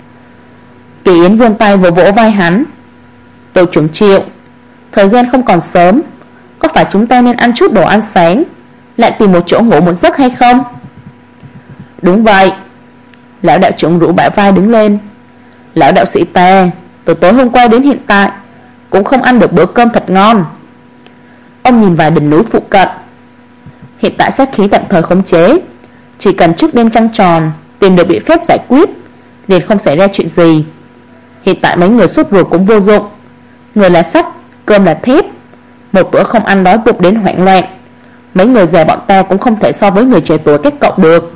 Kỳ Yến vươn tay vỗ vỗ vai hắn. Đội trưởng Triệu, thời gian không còn sớm, có phải chúng ta nên ăn chút đồ ăn sáng, lại tìm một chỗ ngủ một giấc hay không? Đúng vậy. Lão đạo trưởng rũ bả vai đứng lên. Lão đạo sĩ ta từ tối hôm qua đến hiện tại cũng không ăn được bữa cơm thật ngon. Ông nhìn vài đỉnh núi phụ cận. Hiện tại sát khí tạm thời khống chế, chỉ cần trước đêm trăng tròn tìm được biện pháp giải quyết, liền không xảy ra chuyện gì. Hiện tại mấy người sốt ruột cũng vô dụng. Người là sắt, cơm là thép, một bữa không ăn đói bụng đến hoảng loạn. Mấy người già bọn ta cũng không thể so với người trẻ tuổi các cậu được.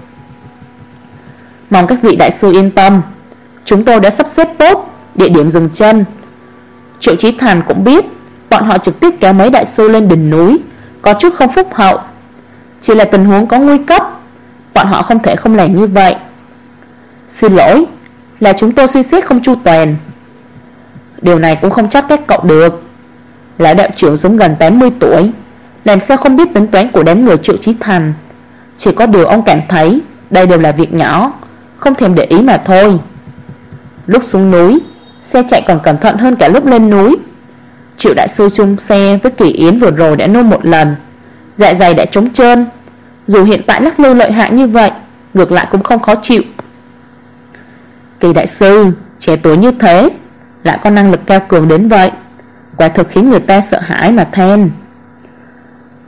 Mong các vị đại sư yên tâm, chúng tôi đã sắp xếp tốt địa điểm dừng chân. Triệu Chí Thành cũng biết bọn họ trực tiếp kéo mấy đại sư lên đỉnh núi có chút không phúc hậu, chỉ là tình huống có nguy cấp, bọn họ không thể không làm như vậy. Xin lỗi, là chúng tôi suy xét không chu toàn. Điều này cũng không trách các cậu được. Lão đạo trưởng sống gần 80 tuổi, làm sao không biết tính toán của đám người Triệu Chí Thành. Chỉ có điều ông cảm thấy đây đều là việc nhỏ, không thèm để ý mà thôi. Lúc xuống núi, xe chạy còn cẩn thận hơn cả lúc lên núi. Triệu đại sư chung xe với Kỳ Yến vừa rồi đã nôn một lần, dạ dày đã trống trơn. Dù hiện tại lắc lư lợi hại như vậy, ngược lại cũng không khó chịu. Kỳ đại sư trẻ tuổi như thế, lại có năng lực cao cường đến vậy, quả thực khiến người ta sợ hãi mà than.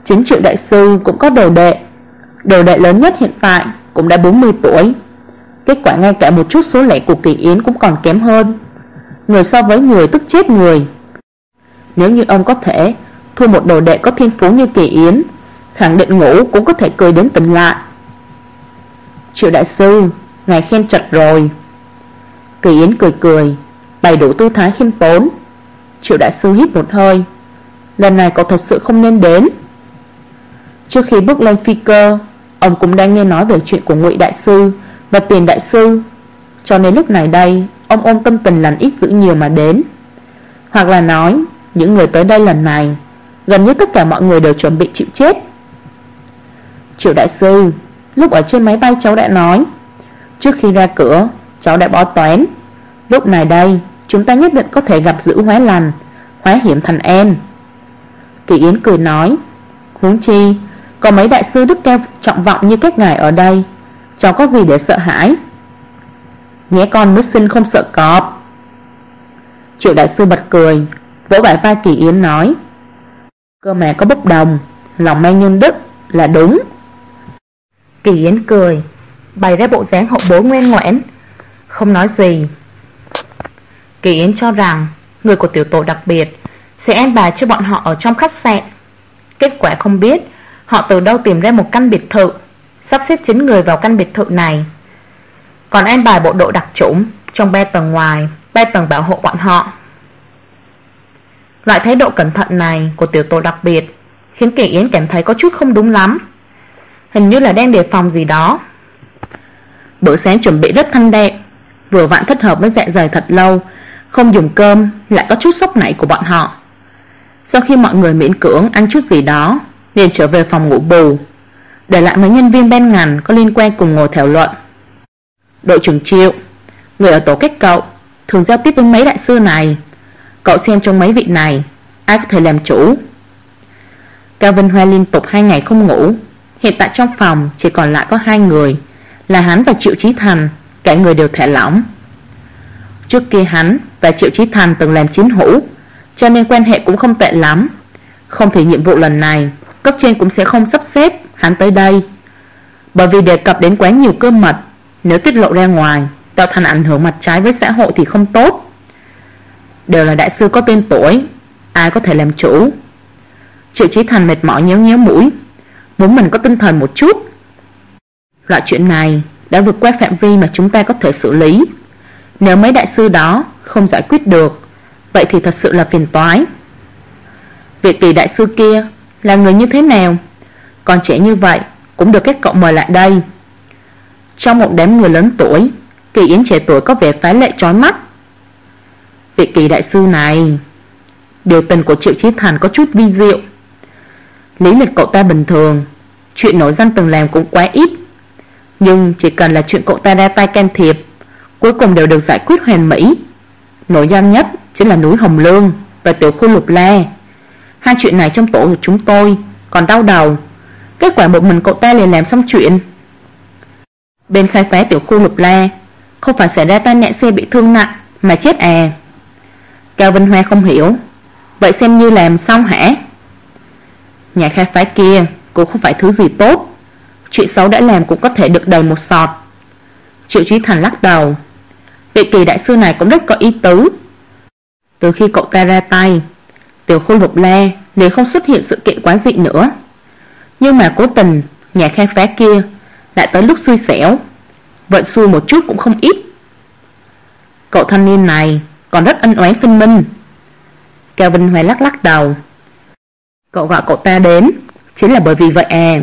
Chính Triệu đại sư cũng có đồ đệ. Đồ đệ lớn nhất hiện tại cũng đã 40 tuổi. Kết quả ngay cả một chút số lẻ của Kỳ Yến cũng còn kém hơn. Người so với người tức chết người. Nếu như ông có thể thu một đồ đệ có thiên phú như Kỳ Yến, khẳng định ngủ cũng có thể cười đến tỉnh lại. Triệu đại sư, ngài khen chật rồi. Kỳ Yến cười cười, bày đủ tư thái khiêm tốn. Triệu đại sư hít một hơi. Lần này cậu thật sự không nên đến. Trước khi bước lên phi cơ, ông cũng đang nghe nói về chuyện của Ngụy đại sư và Tiền đại sư, cho nên lúc này đây ông ôm tâm tình lành ít dữ nhiều mà đến. Hoặc là nói, những người tới đây lần này gần như tất cả mọi người đều chuẩn bị chịu chết. Triệu đại sư, lúc ở trên máy bay cháu đã nói, trước khi ra cửa cháu đã bói toán, lúc này đây chúng ta nhất định có thể gặp dữ hóa lành, hóa hiểm thành an. Kỳ Yến cười nói, huống chi có mấy đại sư đức cao trọng vọng như các ngài ở đây, cháu có gì để sợ hãi. Nhé con mới sinh không sợ cọp. Triệu đại sư bật cười, vỗ bả vai Kỳ Yến nói, cơ mà có bốc đồng, lòng mang nhân đức là đúng. Kỳ Yến cười, bày ra bộ dáng hậu bối ngoan ngoãn, không nói gì. Kỳ Yến cho rằng người của tiểu tổ đặc biệt sẽ an bài cho bọn họ ở trong khách sạn. Kết quả không biết họ từ đâu tìm ra một căn biệt thự, sắp xếp 9 người vào căn biệt thự này, còn an bài bộ đội đặc chủng trong 3 tầng ngoài, 3 tầng bảo hộ bọn họ. Loại thái độ cẩn thận này của tiểu tổ đặc biệt khiến Kỳ Yến cảm thấy có chút không đúng lắm, hình như là đang đề phòng gì đó. Bữa sáng chuẩn bị rất thanh đạm, vừa vặn thích hợp với dạ dày thật lâu không dùng cơm lại có chút sốc nảy của bọn họ. Sau khi mọi người miễn cưỡng ăn chút gì đó, liền trở về phòng ngủ bù, để lại mấy nhân viên ban ngành có liên quan cùng ngồi thảo luận. Đội trưởng Triệu, người ở tổ các cậu thường giao tiếp với mấy đại sư này, cậu xem trong mấy vị này ai có thể làm chủ. Cao Vinh Hoa liên tục 2 ngày không ngủ. Hiện tại trong phòng chỉ còn lại có 2 người, là hắn và Triệu Chí Thành, cả người đều thả lỏng. Trước kia hắn và Triệu Chí Thành từng làm chiến hữu, cho nên quan hệ cũng không tệ lắm. Không thì nhiệm vụ lần này cấp trên cũng sẽ không sắp xếp hắn tới đây, bởi vì đề cập đến quá nhiều cơ mật, nếu tiết lộ ra ngoài tạo thành ảnh hưởng mặt trái với xã hội thì không tốt. Đều là đại sư có tên tuổi, ai có thể làm chủ. Triệu Chí Thành mệt mỏi nhéo nhéo mũi, muốn mình có tinh thần một chút. Loại chuyện này đã vượt qua phạm vi mà chúng ta có thể xử lý. Nếu mấy đại sư đó không giải quyết được, vậy thì thật sự là phiền toái. Vị Kỳ đại sư kia là người như thế nào? Còn trẻ như vậy cũng được các cậu mời lại đây. Trong một đám người lớn tuổi, Kỳ Yến trẻ tuổi có vẻ phá lệ chói mắt. Vị Kỳ đại sư này, điều tình của Triệu Chí Thành có chút vi diệu. Lý lịch cậu ta bình thường, chuyện nổi danh từng làm cũng quá ít, nhưng chỉ cần là chuyện cậu ta ra tay can thiệp, cuối cùng đều được giải quyết hoàn mỹ. Nổi danh nhất chính là núi Hồng Lương và tiểu khu Lục La. 2 chuyện này trong tổ của chúng tôi còn đau đầu, kết quả một mình cậu ta liền làm xong chuyện. Bên khai phá tiểu khu Lục La không phải xảy ra tai nạn xe bị thương nặng mà chết à? Cao Vinh Hoa không hiểu, vậy xem như làm xong hả? Nhà khai phá kia cũng không phải thứ gì tốt, chuyện xấu đã làm cũng có thể được đầy một sọt. Triệu Chí Thành lắc đầu, vị Kỳ đại sư này cũng rất có ý tứ. Từ khi cậu ta ra tay, tiểu khu Lục La liền không xuất hiện sự kiện quá dị nữa, nhưng mà cố tình nhà khai phá kia lại tới lúc xui xẻo, vận xui một chút cũng không ít. Cậu thanh niên này còn rất ân oán phân minh. Cao Vinh Hoài lắc lắc đầu, cậu gọi cậu ta đến chính là bởi vì vậy à?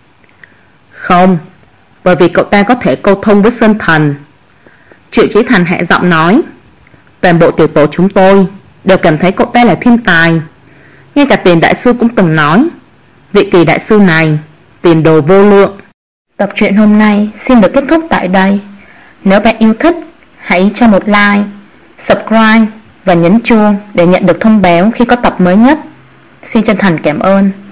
Không, bởi vì cậu ta có thể câu thông với Sơn Thần. Triệu Chí Thành hạ giọng nói, toàn bộ tiểu tổ chúng tôi đều cảm thấy cậu ta là thiên tài. Ngay cả Tiền đại sư cũng từng nói, vị Kỳ đại sư này tiền đồ vô lượng. Tập truyện hôm nay xin được kết thúc tại đây. Nếu bạn yêu thích, hãy cho một like, subscribe và nhấn chuông để nhận được thông báo khi có tập mới nhất. Xin chân thành cảm ơn.